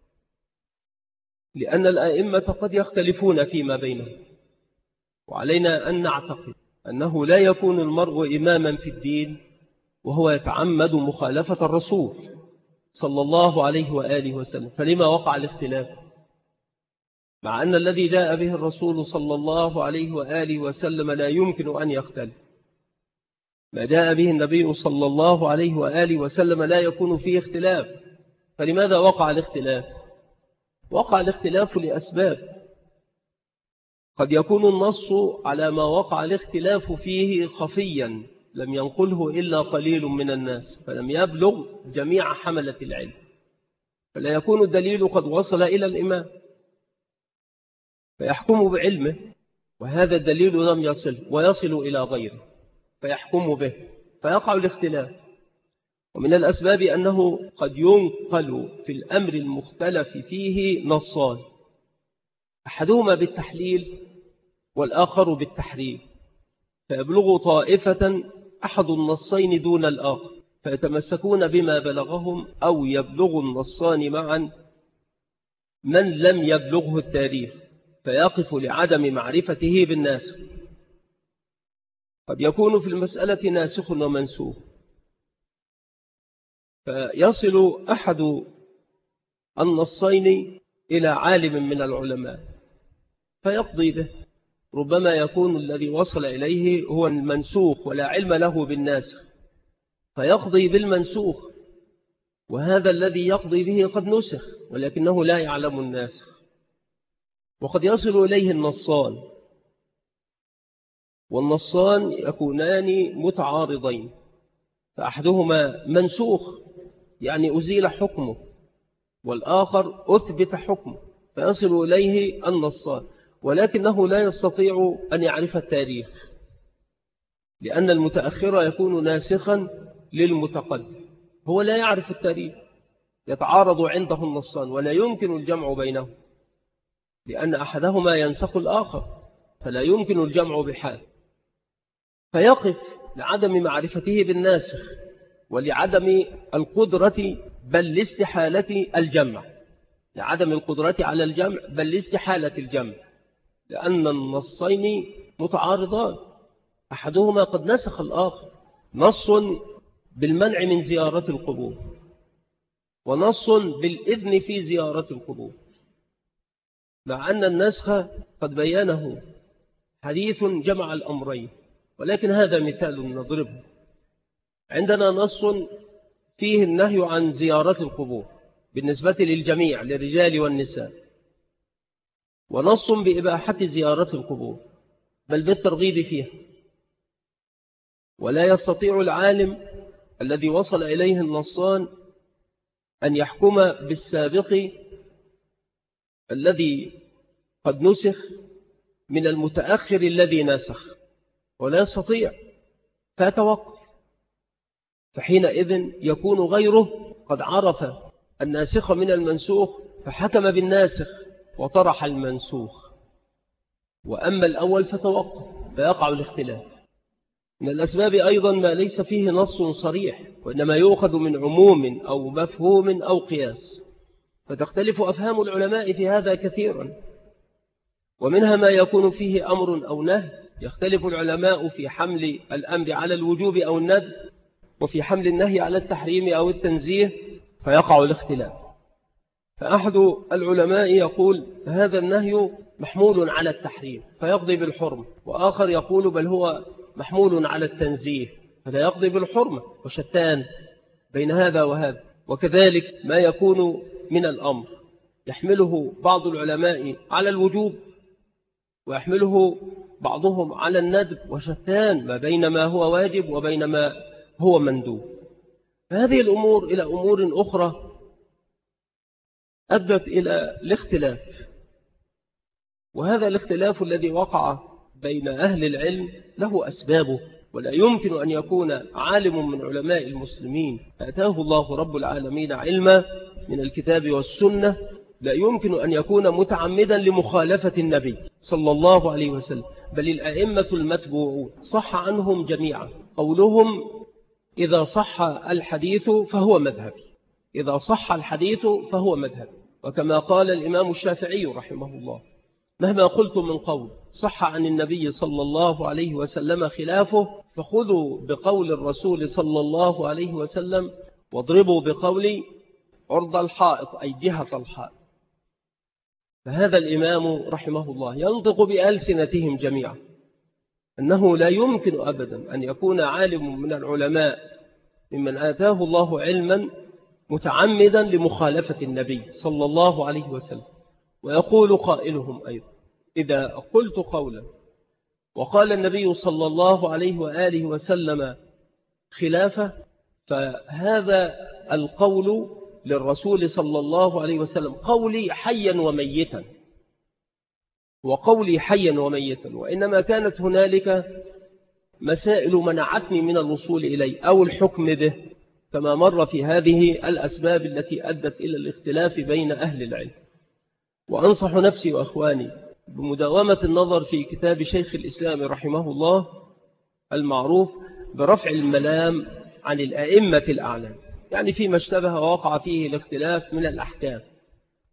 لأن الآئمة قد يختلفون فيما بينهم، وعلينا أن نعتقد أنه لا يكون المرء إماما في الدين وهو يتعمد مخالفة الرسول صلى الله عليه وآله وسلم. فلما وقع الاختلاف مع أن الذي جاء به الرسول صلى الله عليه وآله وسلم لا يمكن أن يختلف؟ ما جاء به النبي صلى الله عليه وآله وسلم لا يكون فيه اختلاف، فلماذا وقع الاختلاف؟ وقع الاختلاف لأسباب. قد يكون النص على ما وقع الاختلاف فيه خفيا لم ينقله إلا قليل من الناس، فلم يبلغ جميع حملة العلم، فلا يكون الدليل قد وصل إلى الإمام فيحكم بعلمه، وهذا الدليل لم يصل ويصل إلى غيره فيحكم به، فيقع الاختلاف. ومن الأسباب أنه قد ينقل في الأمر المختلف فيه نصان، أحدهما بالتحليل والآخر بالتحريم، فيبلغ طائفة أحد النصين دون الآخر فيتمسكون بما بلغهم، أو يبلغ النصان معا من لم يبلغه التاريخ فيقف لعدم معرفته بالناسخ. قد يكون في المسألة ناسخ ومنسوخ، فيصل أحد النصين إلى عالم من العلماء فيقضي به. ربما يكون الذي وصل إليه هو المنسوخ ولا علم له بالناسخ، فيقضي بالمنسوخ، وهذا الذي يقضي به قد نسخ ولكنه لا يعلم الناسخ. وقد يصل إليه النصان، والنصان يكونان متعارضين، فأحدهما منسوخ يعني أزيل حكمه، والآخر أثبت حكمه، فيصل إليه النصان، ولكنه لا يستطيع أن يعرف التاريخ، لأن المتأخر يكون ناسخا للمتقدم، هو لا يعرف التاريخ، يتعارض عنده النصان ولا يمكن الجمع بينهم، لأن أحدهما ينسخ الآخر، فلا يمكن الجمع بحال، فيقف لعدم معرفته بالناسخ ولعدم القدرة بل لاستحالة الجمع، لعدم القدرة على الجمع بل لاستحالة الجمع، لأن النصين متعارضان، أحدهما قد نسخ الآخر، نص بالمنع من زيارة القبور ونص بالإذن في زيارة القبور، مع أن النسخ قد بيانه حديث جمع الأمرين، ولكن هذا مثال نضربه. عندنا نص فيه النهي عن زيارة القبور بالنسبة للجميع للرجال والنساء، ونص بإباحة زيارة القبور بل بالترغيب فيها، ولا يستطيع العالم الذي وصل إليه النصان أن يحكم بالسابق الذي قد نسخ من المتأخر الذي نسخ، ولا يستطيع، فيتوقف، فحينئذ يكون غيره قد عرف الناسخ من المنسوخ فحكم بالناسخ وطرح المنسوخ، وأما الأول فتوقف فيقع الاختلاف. من الأسباب أيضا ما ليس فيه نص صريح، وإنما يؤخذ من عموم أو مفهوم أو قياس، فتختلف أفهام العلماء في هذا كثيرا، ومنها ما يكون فيه أمر أو نهي، يختلف العلماء في حمل الأمر على الوجوب أو الندب، وفي حمل النهي على التحريم أو التنزيه، فيقع الاختلاف. فأحد العلماء يقول هذا النهي محمول على التحريم فيقضي بالحرمة، وآخر يقول بل هو محمول على التنزيه فلا يقضي بالحرمة، وشتان بين هذا وهذا. وكذلك ما يكون من الأمر يحمله بعض العلماء على الوجوب ويحمله بعضهم على الندب، وشتان ما بين ما هو واجب وبين ما هو مندوب. فهذه الأمور إلى أمور أخرى أدت إلى الاختلاف، وهذا الاختلاف الذي وقع بين أهل العلم له أسبابه، ولا يمكن أن يكون عالم من علماء المسلمين أتاه الله رب العالمين علما من الكتاب والسنة، لا يمكن أن يكون متعمدا لمخالفة النبي صلى الله عليه وسلم، بل الأئمة المتبوعون صح عنهم جميعا قولهم إذا صح الحديث فهو مذهبي، إذا صح الحديث فهو مذهبي. وكما قال الإمام الشافعي رحمه الله مهما قلت من قول صح عن النبي صلى الله عليه وسلم خلافه فخذوا بقول الرسول صلى الله عليه وسلم واضربوا بقول عرض الحائط أي جهة الحائط. فهذا الإمام رحمه الله ينطق بألسنتهم جميعا أنه لا يمكن أبدا أن يكون عالم من العلماء ممن آتاه الله علما متعمدا لمخالفة النبي صلى الله عليه وسلم. ويقول قائلهم أيضا إذا قلت قولا وقال النبي صلى الله عليه وآله وسلم خلافه فهذا القول للرسول صلى الله عليه وسلم قولي حيا وميتا، وقولي حيا وميتا، وإنما كانت هنالك مسائل منعتني من الوصول إليه أو الحكم به، كما مر في هذه الأسباب التي أدت إلى الاختلاف بين أهل العلم. وأنصح نفسي وأخواني بمداومة النظر في كتاب شيخ الإسلام رحمه الله المعروف برفع الملام عن الأئمة الأعلام، يعني فيما اشتبه ووقع فيه الاختلاف من الأحكام،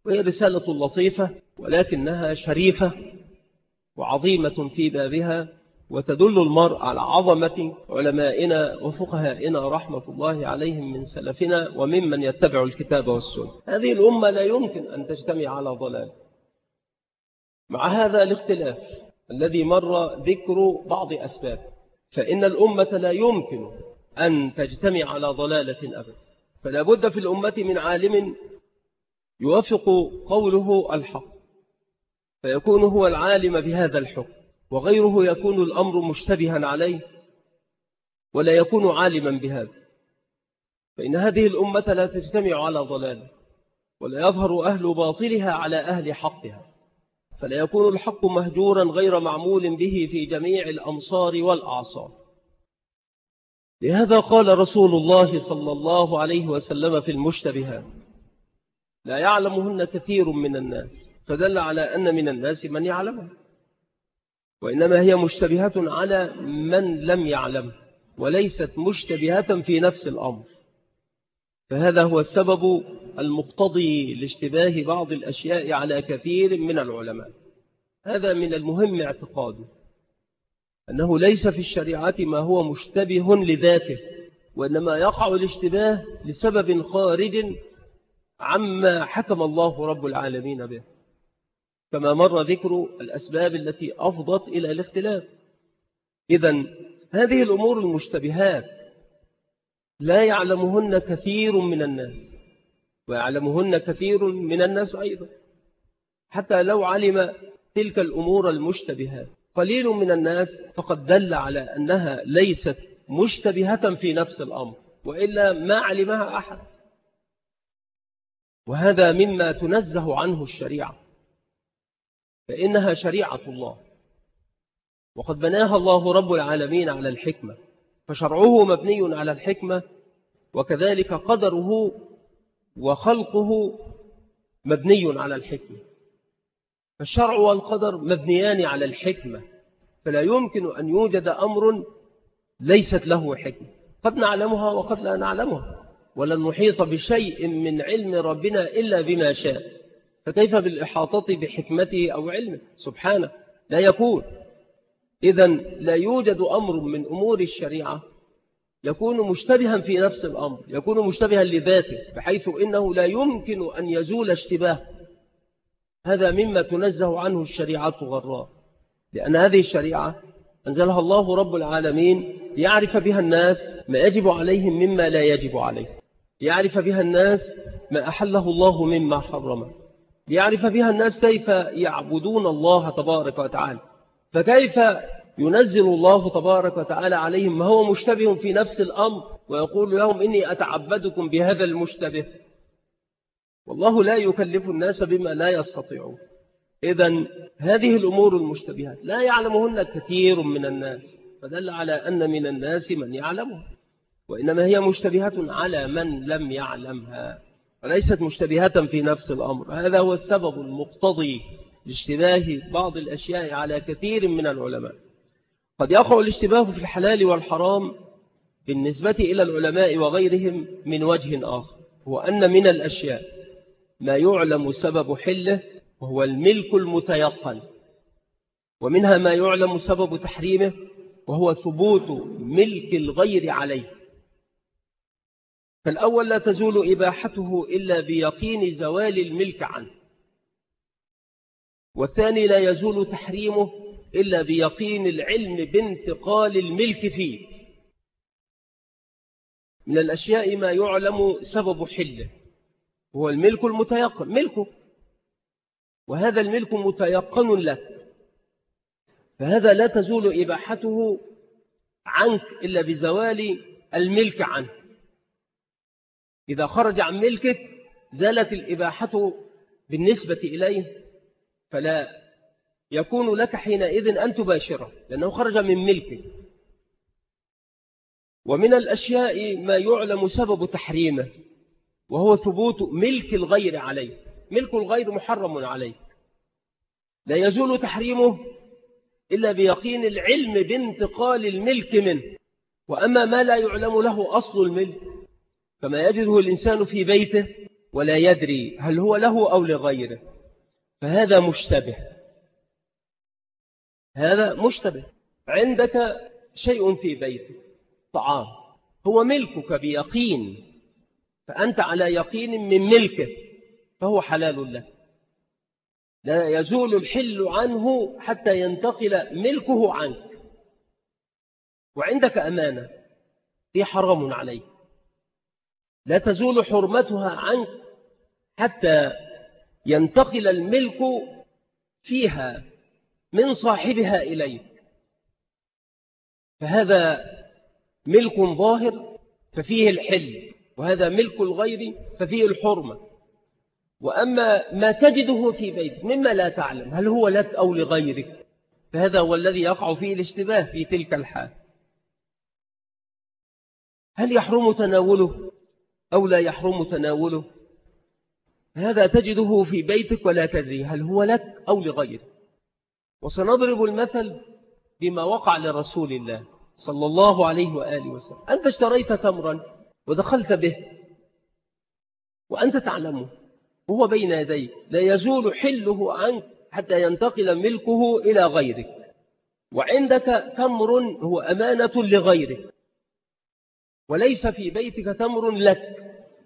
وهي رسالة لطيفة ولكنها شريفة وعظيمة في بابها، وتدل المرء على عظمة علمائنا وفقهائنا رحمة الله عليهم من سلفنا وممن يتبع الكتاب والسنة. هذه الأمة لا يمكن أن تجتمع على ضلال، مع هذا الاختلاف الذي مر ذكر بعض أسباب، فإن الأمة لا يمكن أن تجتمع على ضلالة أبدا. فلا بد في الأمة من عالم يوافق قوله الحق فيكون هو العالم بهذا الحكم، وغيره يكون الأمر مشتبها عليه ولا يكون عالما بهذا. فإن هذه الأمة لا تجتمع على ضلال، ولا يظهر أهل باطلها على أهل حقها، فلا يكون الحق مهجورا غير معمول به في جميع الأمصار والأعصار. لهذا قال رسول الله صلى الله عليه وسلم في المشتبهات: لا يعلمهن كثير من الناس، فدل على أن من الناس من يعلمها، وإنما هي مشتبهات على من لم يعلم، وليست مشتبهة في نفس الأمر. فهذا هو السبب المقتضي لاشتباه بعض الأشياء على كثير من العلماء. هذا من المهم اعتقاده أنه ليس في الشريعة ما هو مشتبه لذاته، وإنما يقع الاشتباه لسبب خارج عما حكم الله رب العالمين به، كما مر ذكر الأسباب التي أفضت إلى الاختلاف. إذن هذه الأمور المشتبهات لا يعلمهن كثير من الناس، ويعلمهن كثير من الناس أيضا. حتى لو علم تلك الأمور المشتبهات قليل من الناس فقد دل على أنها ليست مشتبهة في نفس الأمر، وإلا ما علمها أحد. وهذا مما تنزه عنه الشريعة، فإنها شريعة الله، وقد بناها الله رب العالمين على الحكمة، فشرعه مبني على الحكمة، وكذلك قدره وخلقه مبني على الحكمة. فالشرع والقدر مبنيان على الحكمة، فلا يمكن أن يوجد أمر ليست له حكمة، قد نعلمها وقد لا نعلمها، ولن نحيط بشيء من علم ربنا إلا بما شاء، فكيف بالإحاطة بحكمته أو علمه سبحانه؟ لا يكون. إذن لا يوجد أمر من أمور الشريعة يكون مشتبها في نفس الأمر، يكون مشتبها لذاته، بحيث إنه لا يمكن أن يزول اشتباه. هذا مما تنزه عنه الشريعة غراء، لأن هذه الشريعة أنزلها الله رب العالمين ليعرف بها الناس ما يجب عليهم مما لا يجب عليه، ليعرف بها الناس ما أحله الله مما حرمه، ليعرف بها الناس كيف يعبدون الله تبارك وتعالى. فكيف ينزل الله تبارك وتعالى عليهم ما هو مشتبه في نفس الأمر ويقول لهم إني أتعبدكم بهذا المشتبه؟ والله لا يكلف الناس بما لا يستطيعون. إذن هذه الأمور المشتبهات لا يعلمهن كثير من الناس، فدل على أن من الناس من يعلمها، وإنما هي مشتبهات على من لم يعلمها، وليست مشتبهة في نفس الأمر. هذا هو السبب المقتضي لاشتباه بعض الأشياء على كثير من العلماء. قد يقع الاشتباه في الحلال والحرام بالنسبة إلى العلماء وغيرهم من وجه آخر، هو أن من الأشياء ما يعلم سبب حله وهو الملك المتيقن، ومنها ما يعلم سبب تحريمه وهو ثبوت ملك الغير عليه. فالأول لا تزول إباحته إلا بيقين زوال الملك عنه، والثاني لا يزول تحريمه إلا بيقين العلم بانتقال الملك فيه. من الأشياء ما يعلم سبب حله هو الملك المتيقن، ملكه، وهذا الملك متيقن لك، فهذا لا تزول إباحته عنك إلا بزوال الملك عنه. إذا خرج عن ملكك زالت الإباحة بالنسبة إليه، فلا يكون لك حينئذ أن تباشره لأنه خرج من ملكك. ومن الأشياء ما يعلم سبب تحريمه وهو ثبوت ملك الغير عليه، ملك الغير محرم عليه، لا يزول تحريمه إلا بيقين العلم بانتقال الملك منه. وأما ما لا يعلم له أصل الملك، فما يجده الإنسان في بيته ولا يدري هل هو له أو لغيره، فهذا مشتبه. هذا مشتبه. عندك شيء في بيتك، طعام، هو ملكك بيقين، فأنت على يقين من ملكه، فهو حلال لك، لا يزول الحل عنه حتى ينتقل ملكه عنك. وعندك أمانة، هي حرام عليك، لا تزول حرمتها عنك حتى ينتقل الملك فيها من صاحبها إليك، فهذا ملك ظاهر ففيه الحل، وهذا ملك الغير ففيه الحرمة. وأما ما تجده في بيتك مما لا تعلم هل هو لك أو لغيرك، فهذا هو الذي يقع فيه الاشتباه في تلك الحال. هل يحرم تناوله أو لا يحرم تناوله؟ هذا تجده في بيتك ولا تدري هل هو لك أو لغيرك. وسنضرب المثل بما وقع لرسول الله صلى الله عليه وآله وسلم. أنت اشتريت تمرا ودخلت به وأنت تعلمه وهو بين يديك، لا يزول حله عنك حتى ينتقل ملكه إلى غيرك. وعندك تمر هو أمانة لغيرك وليس في بيتك تمر لك،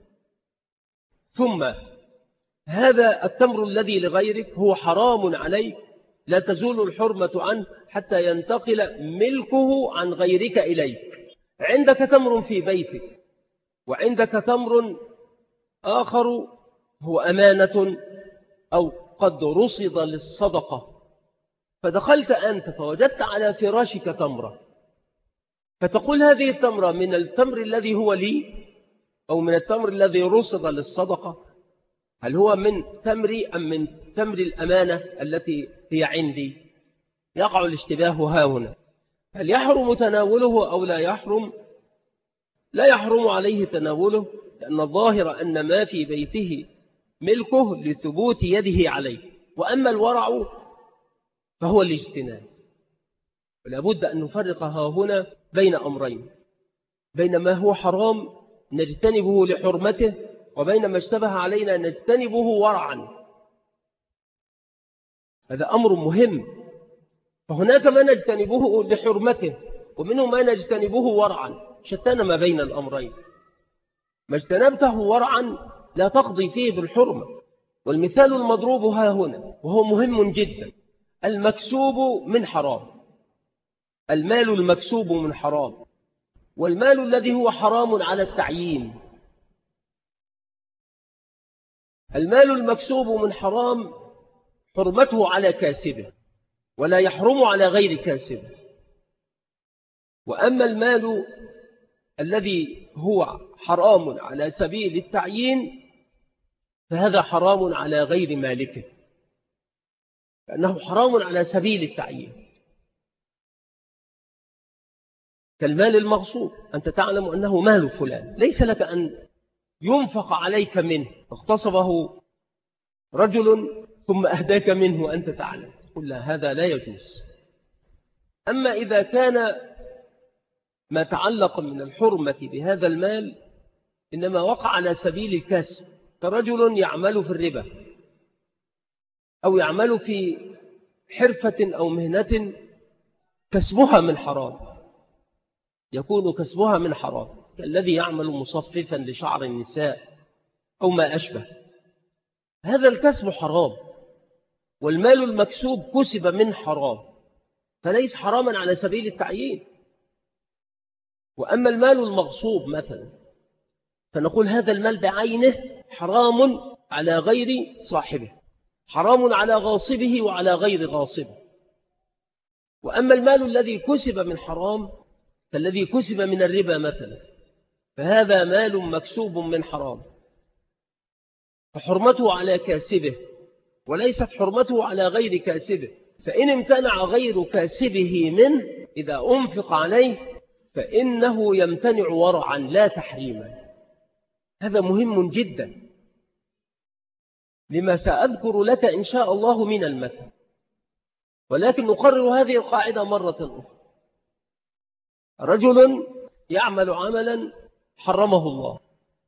ثم هذا التمر الذي لغيرك هو حرام عليك، لا تزول الحرمة عنه حتى ينتقل ملكه عن غيرك إليك. عندك تمر في بيتك وعندك تمر آخر هو أمانة أو قد رصد للصدقة، فدخلت أنت فوجدت على فراشك تمرة، فتقول هذه التمرة من التمر الذي هو لي أو من التمر الذي رصد للصدقة؟ هل هو من تمري أم من تمر الأمانة التي هي عندي؟ يقع الاشتباه ها هنا. هل يحرم تناوله أو لا يحرم؟ لا يحرم عليه تناوله، لأن الظاهر أن ما في بيته ملكه لثبوت يده عليه. وأما الورع فهو الاجتناب. ولا بد أن نفرق ها هنا بين أمرين، بين ما هو حرام نجتنبه لحرمته، وبين ما اشتبه علينا نجتنبه ورعا. هذا أمر مهم. فهناك ما نجتنبه لحرمته ومنه ما نجتنبه ورعا، شتان ما بين الأمرين. ما اجتنبته ورعا لا تقضي فيه بالحرمة. والمثال المضروب ها هنا وهو مهم جدا: المكسوب من حرام، المال المكسوب من حرام، والمال الذي هو حرام على التعيين. المال المكسوب من حرام حرمته على كاسبه ولا يحرم على غير كاسبه. وأما المال الذي هو حرام على سبيل التعيين فهذا حرام على غير مالكه، لأنه حرام على سبيل التعيين. كالمال المغصوب، أنت تعلم أنه مال فلان، ليس لك أن ينفق عليك منه، اغتصبه رجل ثم أهداك منه وأنت تعلم، قل لا، هذا لا يجوز. أما إذا كان ما تعلق من الحرمة بهذا المال إنما وقع على سبيل الكسب، كرجل يعمل في الربا أو يعمل في حرفة أو مهنة كسبها من حرام، يكون كسبها من حرام، كالذي يعمل مصففا لشعر النساء أو ما أشبه، هذا الكسب حرام. والمال المكسوب كسب من حرام فليس حراما على سبيل التعيين. وأما المال المغصوب مثلا فنقول هذا المال بعينه حرام على غير صاحبه، حرام على غاصبه وعلى غير غاصبه. وأما المال الذي كسب من حرام فالذي كسب من الربا مثلا فهذا مال مكسوب من حرام، فحرمته على كاسبه وليست حرمته على غير كاسبه. فإن امتنع غير كاسبه منه إذا أنفق عليه فإنه يمتنع ورعا لا تحريما. هذا مهم جدا لما سأذكر لك إن شاء الله من المثل، ولكن نقرر هذه القاعدة مرة أخرى. رجل يعمل عملا حرمه الله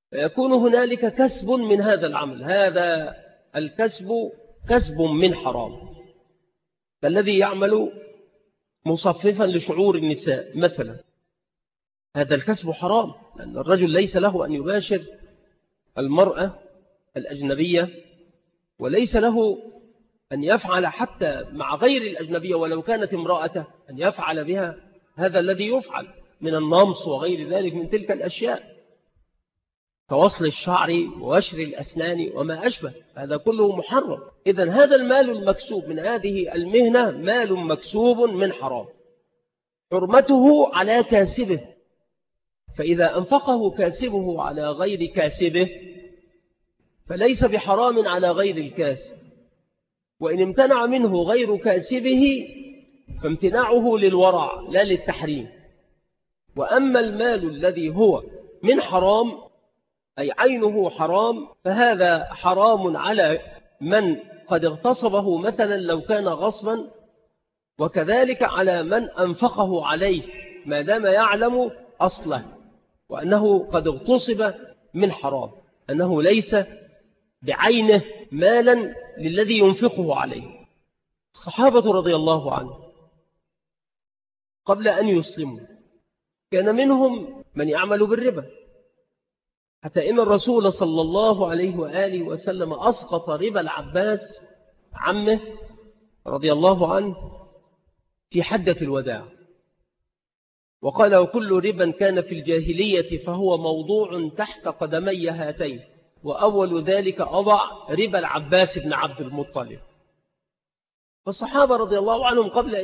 فيكون هنالك كسب من هذا العمل، هذا الكسب كسب من حرام. فالذي يعمل مصففا لشعور النساء مثلا، هذا الكسب حرام، لأن الرجل ليس له أن يباشر المرأة الأجنبية، وليس له أن يفعل حتى مع غير الأجنبية ولو كانت امرأته أن يفعل بها هذا الذي يفعل من النمص وغير ذلك من تلك الأشياء، كوصل الشعر ووشر الأسنان وما أشبه، هذا كله محرم. إذن هذا المال المكسوب من هذه المهنة مال مكسوب من حرام، حرمته على كاسبه، فإذا أنفقه كاسبه على غير كاسبه فليس بحرام على غير الكاسب، وإن امتنع منه غير كاسبه فامتناعه للورع لا للتحريم. وأما المال الذي هو من حرام أي عينه حرام فهذا حرام على من قد اغتصبه مثلا لو كان غصبا، وكذلك على من أنفقه عليه ما دام يعلم أصله وأنه قد اغتصب من حرام، أنه ليس بعينه مالا للذي ينفقه عليه. الصحابة رضي الله عنهم قبل أن يسلموا كان منهم من يعمل بالربا، حتى إن الرسول صلى الله عليه وآله وسلم أسقط ربا العباس عمه رضي الله عنه في حجة الوداع، وقال: وكل ربا كان في الجاهلية فهو موضوع تحت قدمي هاتين، وأول ذلك أضع ربا العباس بن عبد المطلب. فالصحابة رضي الله عنهم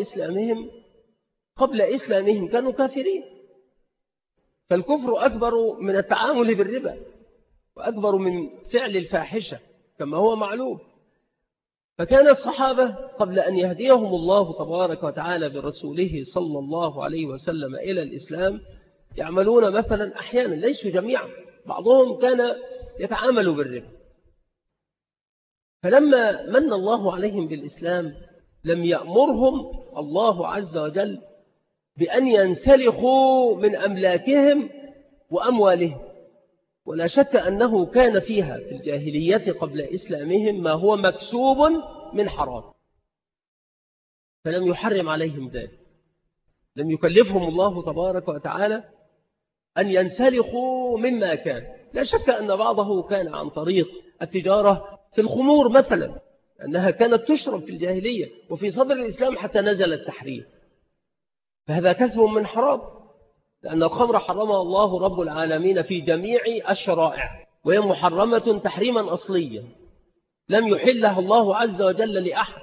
قبل إسلامهم كانوا كافرين، فالكفر أكبر من التعامل بالربا وأكبر من فعل الفاحشة كما هو معلوم. فكان الصحابة قبل أن يهديهم الله تبارك وتعالى برسوله صلى الله عليه وسلم إلى الإسلام يعملون مثلا أحيانا، ليسوا جميعا، بعضهم كان يتعامل بالربا. فلما من الله عليهم بالإسلام لم يأمرهم الله عز وجل بأن ينسلخوا من أملاكهم وأموالهم، ولا شك أنه كان فيها في الجاهلية قبل إسلامهم ما هو مكسوب من حرام، فلم يحرم عليهم ذلك، لم يكلفهم الله تبارك وتعالى أن ينسلخوا مما كان. لا شك أن بعضه كان عن طريق التجارة في الخمور مثلا، أنها كانت تشرب في الجاهلية وفي صدر الإسلام حتى نزل التحريم، فهذا كسب من حرام، لأن الخمر حرمها الله رب العالمين في جميع الشرائع، وهي محرمة تحريما أصليا لم يحلها الله عز وجل لأحد.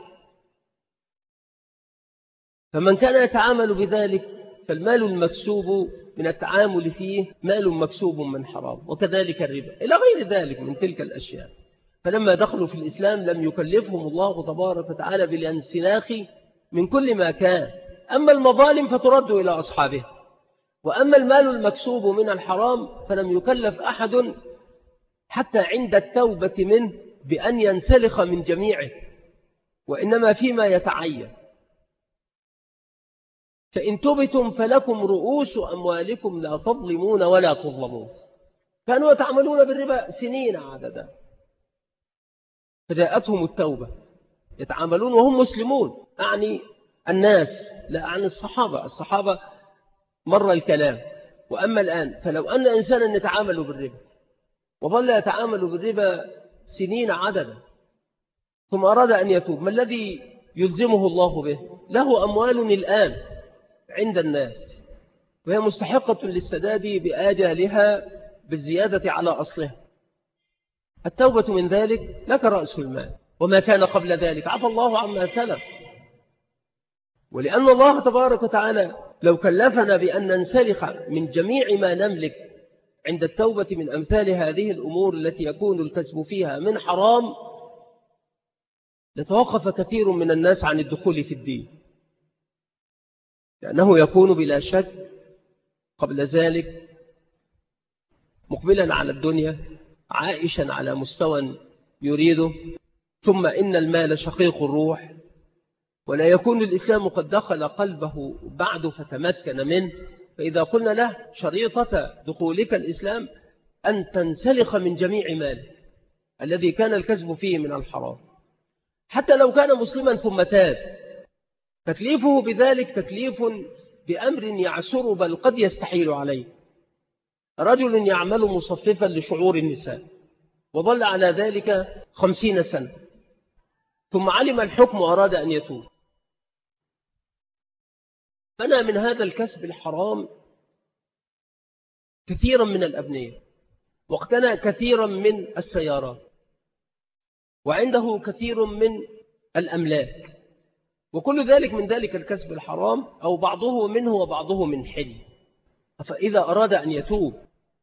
فمن كان يتعامل بذلك فالمال المكسوب من التعامل فيه مال مكسوب من حرام، وكذلك الربا إلى غير ذلك من تلك الأشياء. فلما دخلوا في الإسلام لم يكلفهم الله تبارك وتعالى بالانسلاخ من كل ما كان، أما المظالم فترد إلى أصحابه، وأما المال المكسوب من الحرام فلم يكلف أحد حتى عند التوبة منه بأن ينسلخ من جميعه، وإنما فيما يتعين. فإن تبتم فلكم رؤوس أموالكم لا تظلمون ولا تظلمون. كانوا يتعاملون بالربا سنين عددا، فجاءتهم التوبة يتعاملون وهم مسلمون، أعني الناس لا أعني الصحابة مر الكلام. وأما الآن فلو أن إنسانا يتعامل بالربا وظل يتعامل بالربا سنين عددا ثم أراد أن يتوب، ما الذي يلزمه الله به؟ له أموال الآن عند الناس وهي مستحقة للسداد بآجالها بالزيادة على أصلها. التوبة من ذلك لك رأس المال، وما كان قبل ذلك عفى الله عما سلف. ولأن الله تبارك وتعالى لو كلفنا بأن ننسلخ من جميع ما نملك عند التوبة من أمثال هذه الأمور التي يكون الكسب فيها من حرام لتوقف كثير من الناس عن الدخول في الدين، لأنه يكون بلا شك قبل ذلك مقبلا على الدنيا عائشا على مستوى يريده، ثم إن المال شقيق الروح، ولا يكون الإسلام قد دخل قلبه بعد فتمكن منه. فإذا قلنا له شريطة دخولك الإسلام أن تنسلخ من جميع مالك الذي كان الكسب فيه من الحرام، حتى لو كان مسلما ثم تاب. تكليفه بذلك تكليف بأمر يعسر بل قد يستحيل عليه. رجل يعمل مصففا لشعور النساء وظل على ذلك 50 سنة، ثم علم الحكم وأراد أن يتوب، بنى من هذا الكسب الحرام كثيرا من الأبنية، واقتنى كثيرا من السيارات، وعنده كثير من الأملاك، وكل ذلك من ذلك الكسب الحرام، أو بعضه منه وبعضه من حل. فإذا أراد أن يتوب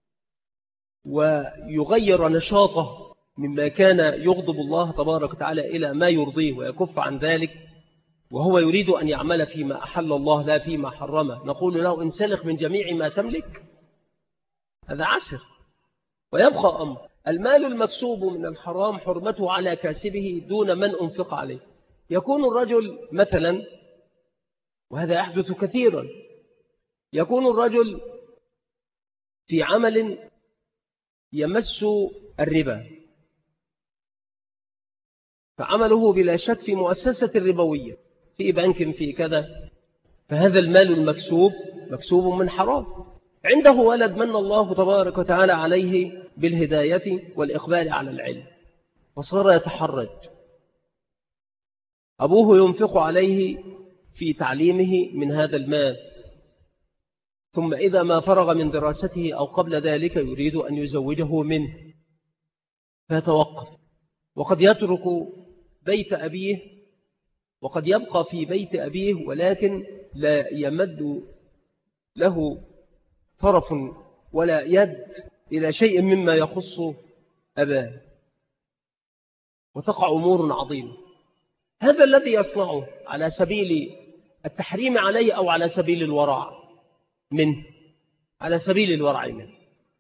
ويغير نشاطه مما كان يغضب الله تبارك وتعالى إلى ما يرضيه ويكف عن ذلك، وهو يريد أن يعمل فيما أحل الله لا فيما حرمه، نقول له انسلخ من جميع ما تملك. هذا عسر. ويبقى أمر المال المكسوب من الحرام حرمته على كاسبه دون من أنفق عليه. يكون الرجل مثلا، وهذا يحدث كثيرا، يكون الرجل في عمل يمس الربا، فعمله بلا شك في مؤسسة ربوية، في بنك، في كذا، فهذا المال المكسوب مكسوب من حرام. عنده ولد من الله تبارك وتعالى عليه بالهداية والإقبال على العلم، فصار يتحرج، أبوه ينفق عليه في تعليمه من هذا المال، ثم إذا ما فرغ من دراسته أو قبل ذلك يريد أن يزوجه منه، فيتوقف، وقد يترك بيت أبيه، وقد يبقى في بيت أبيه ولكن لا يمد له طرف ولا يد إلى شيء مما يخص أباه، وتقع أمور عظيمة. هذا الذي يصنعه على سبيل التحريم عليه أو على سبيل الورع منه، على سبيل الورع منه.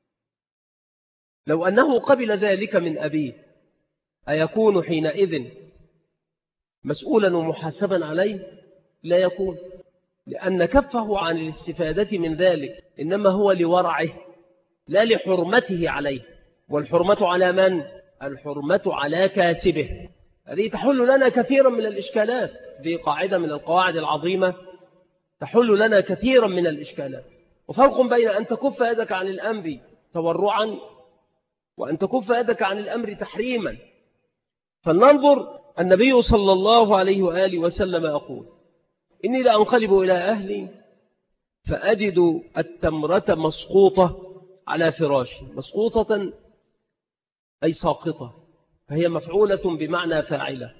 لو أنه قبل ذلك من أبيه أيكون حينئذ مسؤولا ومحاسبا عليه؟ لا يكون، لأن كفه عن الاستفادة من ذلك إنما هو لورعه لا لحرمته عليه. والحرمة على من؟ الحرمة على كاسبه. هذه تحل لنا كثيرا من الإشكالات، دي قاعدة من القواعد العظيمة تحل لنا كثيرا من الإشكالات. وفرق بين أن تكف يدك عن الأمر تورعا وأن تكف يدك عن الأمر تحريما. فلننظر، النبي صلى الله عليه وآله وسلم يقول: إني لأنقلب إلى أهلي فأجد التمرة مسقوطة على فراشي. مسقوطة أي ساقطة، فهي مفعولة بمعنى فاعلة.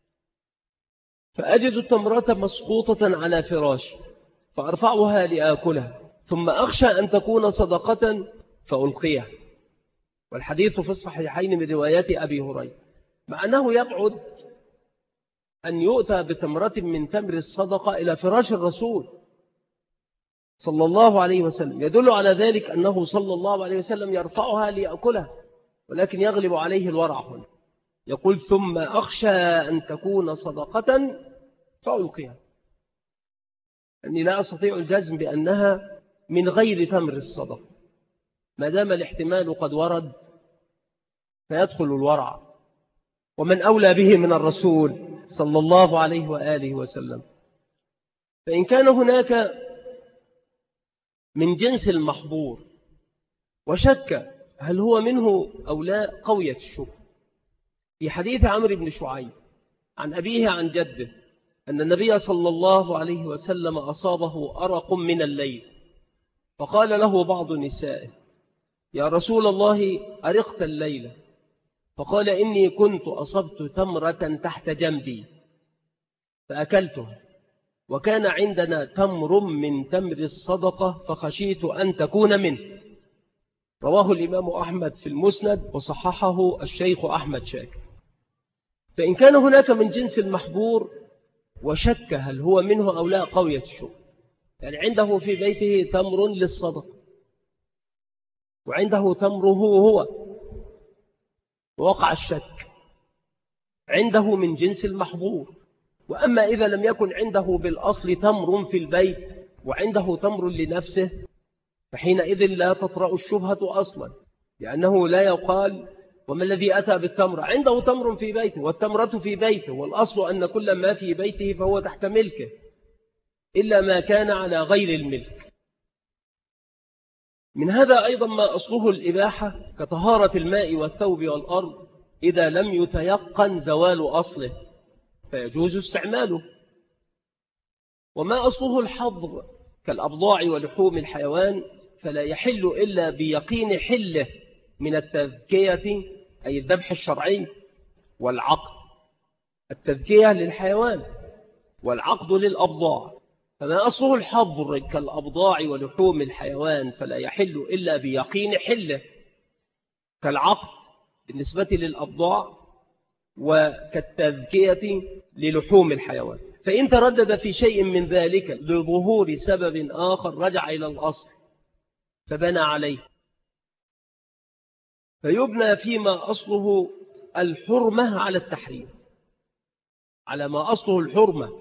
فأجد التمرة مسقوطة على فراشي فأرفعها لآكلها، ثم أخشى أن تكون صدقة فألقيها. والحديث في الصحيحين من روايات أبي هريرة، مع أنه يبعد أن يؤتى بتمرة من تمر الصدقة إلى فراش الرسول صلى الله عليه وسلم، يدل على ذلك أنه صلى الله عليه وسلم يرفعها ليأكلها، ولكن يغلب عليه الورع هنا. يقول: ثم أخشى أن تكون صدقة فألقيها، أني لا أستطيع الجزم بأنها من غير تمر الصدقة، ما دام الاحتمال قد ورد فيدخل الورع، ومن أولى به من الرسول صلى الله عليه وآله وسلم. فإن كان هناك من جنس المحظور وشك هل هو منه أو لا، قوية الشبهة. في حديث عمرو بن شعيب عن أبيه عن جده أن النبي صلى الله عليه وسلم أصابه أرق من الليل، فقال له بعض نسائه: يا رسول الله أرقت الليلة؟ فقال: إني كنت أصبت تمرة تحت جنبي فأكلتها، وكان عندنا تمر من تمر الصدقة فخشيت أن تكون منه. رواه الإمام أحمد في المسند وصححه الشيخ أحمد شاكر. فإن كان هناك من جنس المحظور وشك هل هو منه أو لا، قوية الشبهة. يعني عنده في بيته تمر للصدقة وعنده تمره هو، ووقع الشك، عنده من جنس المحظور. وأما إذا لم يكن عنده بالأصل تمر في البيت وعنده تمر لنفسه، فحينئذ لا تطرأ الشبهة أصلا، لأنه لا يقال وما الذي أتى بالتمر، عنده تمر في بيته والتمرة في بيته، والأصل أن كل ما في بيته فهو تحت ملكه إلا ما كان على غير الملك. من هذا أيضا ما أصله الإباحة كطهارة الماء والثوب والأرض إذا لم يتيقن زوال أصله فيجوز استعماله. وما أصله الحظر كالأبضاع ولحوم الحيوان فلا يحل إلا بيقين حله من التذكية أي الذبح الشرعي والعقد. التذكية للحيوان والعقد للأبضاع. فما أصله الحظر كالأبضاع ولحوم الحيوان فلا يحل إلا بيقين حله كالعقد بالنسبة للأبضاع وكالتذكية للحوم الحيوان. فإن تردد في شيء من ذلك لظهور سبب آخر رجع إلى الأصل فبنى عليه، فيبنى فيما أصله الحرمة على التحريم، على ما أصله الحرمة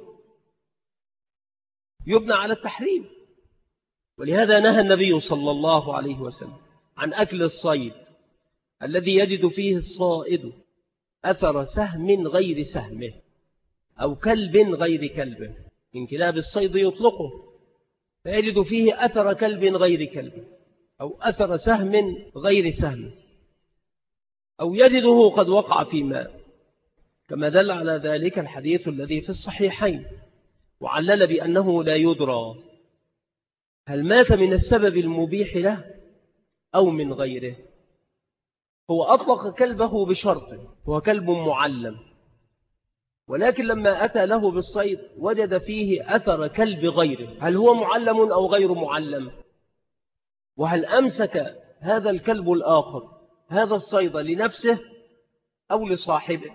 يبنى على التحريم. ولهذا نهى النبي صلى الله عليه وسلم عن أكل الصيد الذي يجد فيه الصائد أثر سهم غير سهمه أو كلب غير كلبه. من كلاب الصيد يطلقه فيجد فيه أثر كلب غير كلبه أو أثر سهم غير سهمه أو يجده قد وقع في ماء، كما دل على ذلك الحديث الذي في الصحيحين وعلل بأنه لا يدرى هل مات من السبب المبيح له أو من غيره. هو أطلق كلبه بشرط هو كلب معلم، ولكن لما أتى له بالصيد وجد فيه أثر كلب غيره، هل هو معلم أو غير معلم؟ وهل أمسك هذا الكلب الآخر هذا الصيد لنفسه أو لصاحبه؟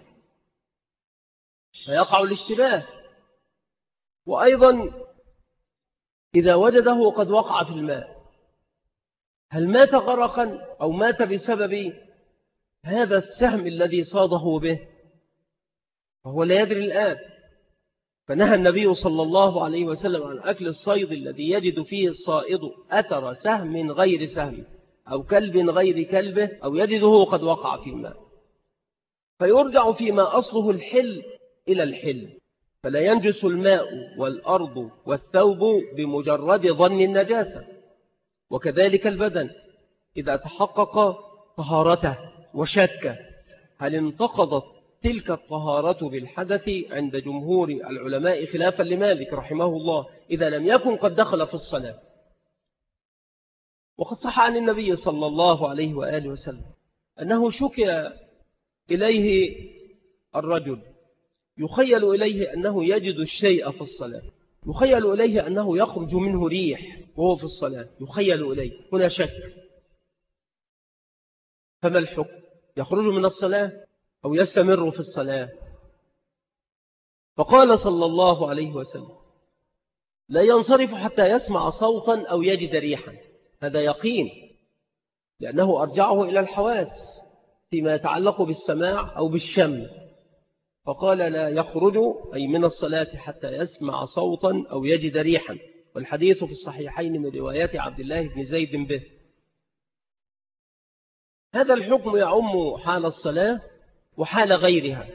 فيقع الاشتباه. وأيضا إذا وجده قد وقع في الماء هل مات غرقا أو مات بسبب هذا السهم الذي صاده به؟ فهو لا يدري الآن. فنهى النبي صلى الله عليه وسلم عن أكل الصيد الذي يجد فيه الصائد أثر سهم غير سهم أو كلب غير كلبه أو يجده قد وقع في الماء. فيرجع فيما أصله الحل إلى الحل، فلا ينجس الماء والأرض والثوب بمجرد ظن النجاسة. وكذلك البدن إذا تحقق طهارته وشك هل انتقضت تلك الطهارة بالحدث عند جمهور العلماء خلافا لمالك رحمه الله إذا لم يكن قد دخل في الصلاة. وقد صح عن النبي صلى الله عليه وآله وسلم أنه شكى إليه الرجل يخيل إليه أنه يجد الشيء في الصلاة، يخيل إليه أنه يخرج منه ريح وهو في الصلاة، يخيل إليه، هنا شك. فما الحكم؟ يخرج من الصلاة أو يستمر في الصلاة؟ فقال صلى الله عليه وسلم لا ينصرف حتى يسمع صوتا أو يجد ريحا. هذا يقين لأنه أرجعه إلى الحواس فيما يتعلق بالسماع أو بالشم. فقال لا يخرج أي من الصلاة حتى يسمع صوتا أو يجد ريحا، والحديث في الصحيحين من روايات عبد الله بن زيد به. هذا الحكم يعم حال الصلاة وحال غيرها.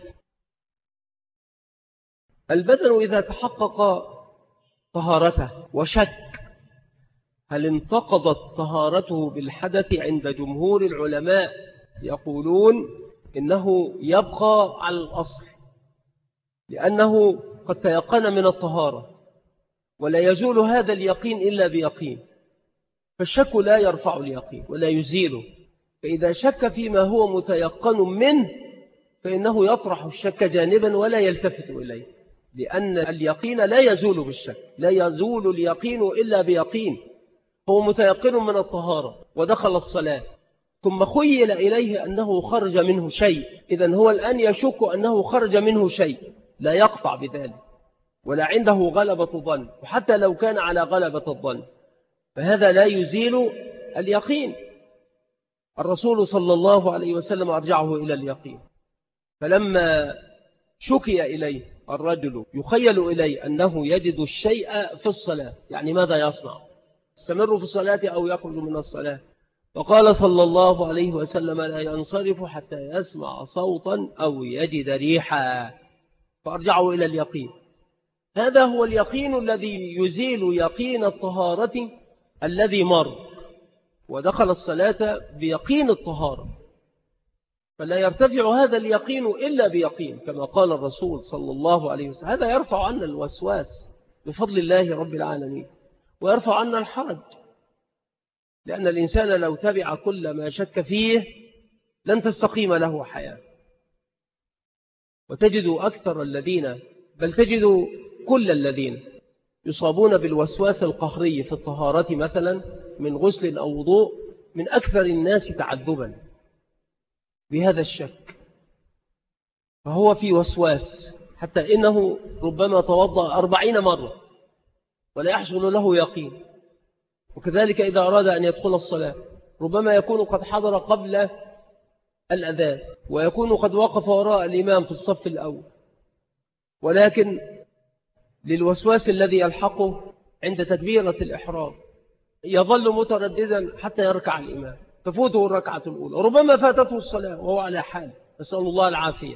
البدن إذا تحقق طهارته وشك هل انتقضت طهارته بالحدث عند جمهور العلماء يقولون إنه يبقى على الأصل لأنه قد تيقن من الطهارة ولا يزول هذا اليقين إلا بيقين، فالشك لا يرفع اليقين ولا يزيله. فإذا شك فيما هو متيقن منه فإنه يطرح الشك جانبا ولا يلتفت إليه، لأن اليقين لا يزول بالشك، لا يزول اليقين إلا بيقين. هو متيقن من الطهارة ودخل الصلاة ثم خيل إليه أنه خرج منه شيء، إذن هو الآن يشك أنه خرج منه شيء، لا يقطع بذلك ولا عنده غلبة الظن، وحتى لو كان على غلبة الظن فهذا لا يزيل اليقين. الرسول صلى الله عليه وسلم أرجعه إلى اليقين. فلما شكي إليه الرجل يخيل إليه أنه يجد الشيء في الصلاة، يعني ماذا يصنع؟ يستمر في الصلاة أو يخرج من الصلاة؟ فقال صلى الله عليه وسلم لا ينصرف حتى يسمع صوتا أو يجد ريحا، فأرجعوا إلى اليقين. هذا هو اليقين الذي يزيل يقين الطهارة الذي مر، ودخل الصلاة بيقين الطهارة، فلا يرتفع هذا اليقين إلا بيقين كما قال الرسول صلى الله عليه وسلم. هذا يرفع عنا الوسواس بفضل الله رب العالمين، ويرفع عنا الحرج، لأن الإنسان لو تبع كل ما شك فيه لن تستقيم له حياة. وتجد أكثر الذين، بل تجد كل الذين يصابون بالوسواس القهري في الطهارة مثلا من غسل أو وضوء من أكثر الناس تعذبا بهذا الشك، فهو في وسواس حتى إنه ربما توضأ 40 مرة ولا يحصل له يقين. وكذلك إذا أراد أن يدخل الصلاة ربما يكون قد حضر قبل الأذان ويكون قد وقف وراء الإمام في الصف الأول، ولكن للوسواس الذي يلحقه عند تكبيرة الإحرام يظل مترددا حتى يركع الإمام، تفوته الركعة الأولى، ربما فاتته الصلاة وهو على حال، نسأل الله العافية.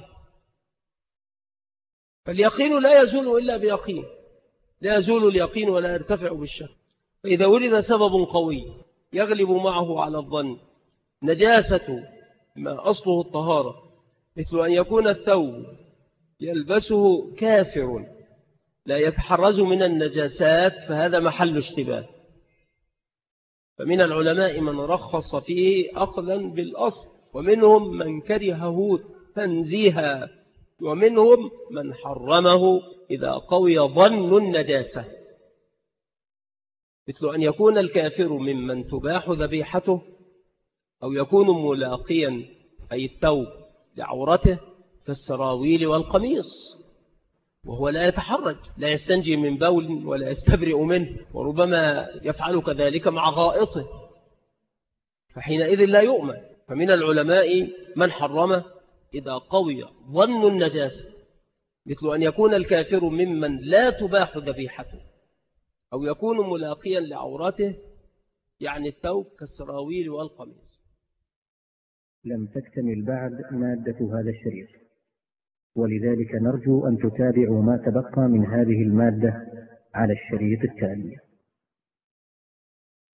فاليقين لا يزول إلا بيقين، لا يزول اليقين ولا يرتفع بالشك. فإذا وجد سبب قوي يغلب معه على الظن نجاسة ما أصله الطهارة، مثل أن يكون الثوب يلبسه كافر لا يتحرز من النجاسات، فهذا محل اشتباه. فمن العلماء من رخص فيه أخذا بالأصل، ومنهم من كرهه تنزيها، ومنهم من حرمه إذا قوي ظن النجاسة، مثل أن يكون الكافر ممن تباح ذبيحته، أو يكون ملاقيا أي الثوب لعورته كالسراويل والقميص، وهو لا يتحرج، لا يستنجي من بول ولا يستبرئ منه، وربما يفعل كذلك مع غائطه، فحينئذ لا يؤمن. فمن العلماء من حرمه إذا قوي ظن النجاسة، مثل أن يكون الكافر ممن لا تباح ذبيحته، أو يكون ملاقيا لعورته يعني الثوب كالسراويل والقميص. لم تكتمل بعد مادة هذا الشريط، ولذلك نرجو أن تتابعوا ما تبقى من هذه المادة على الشريط التالي.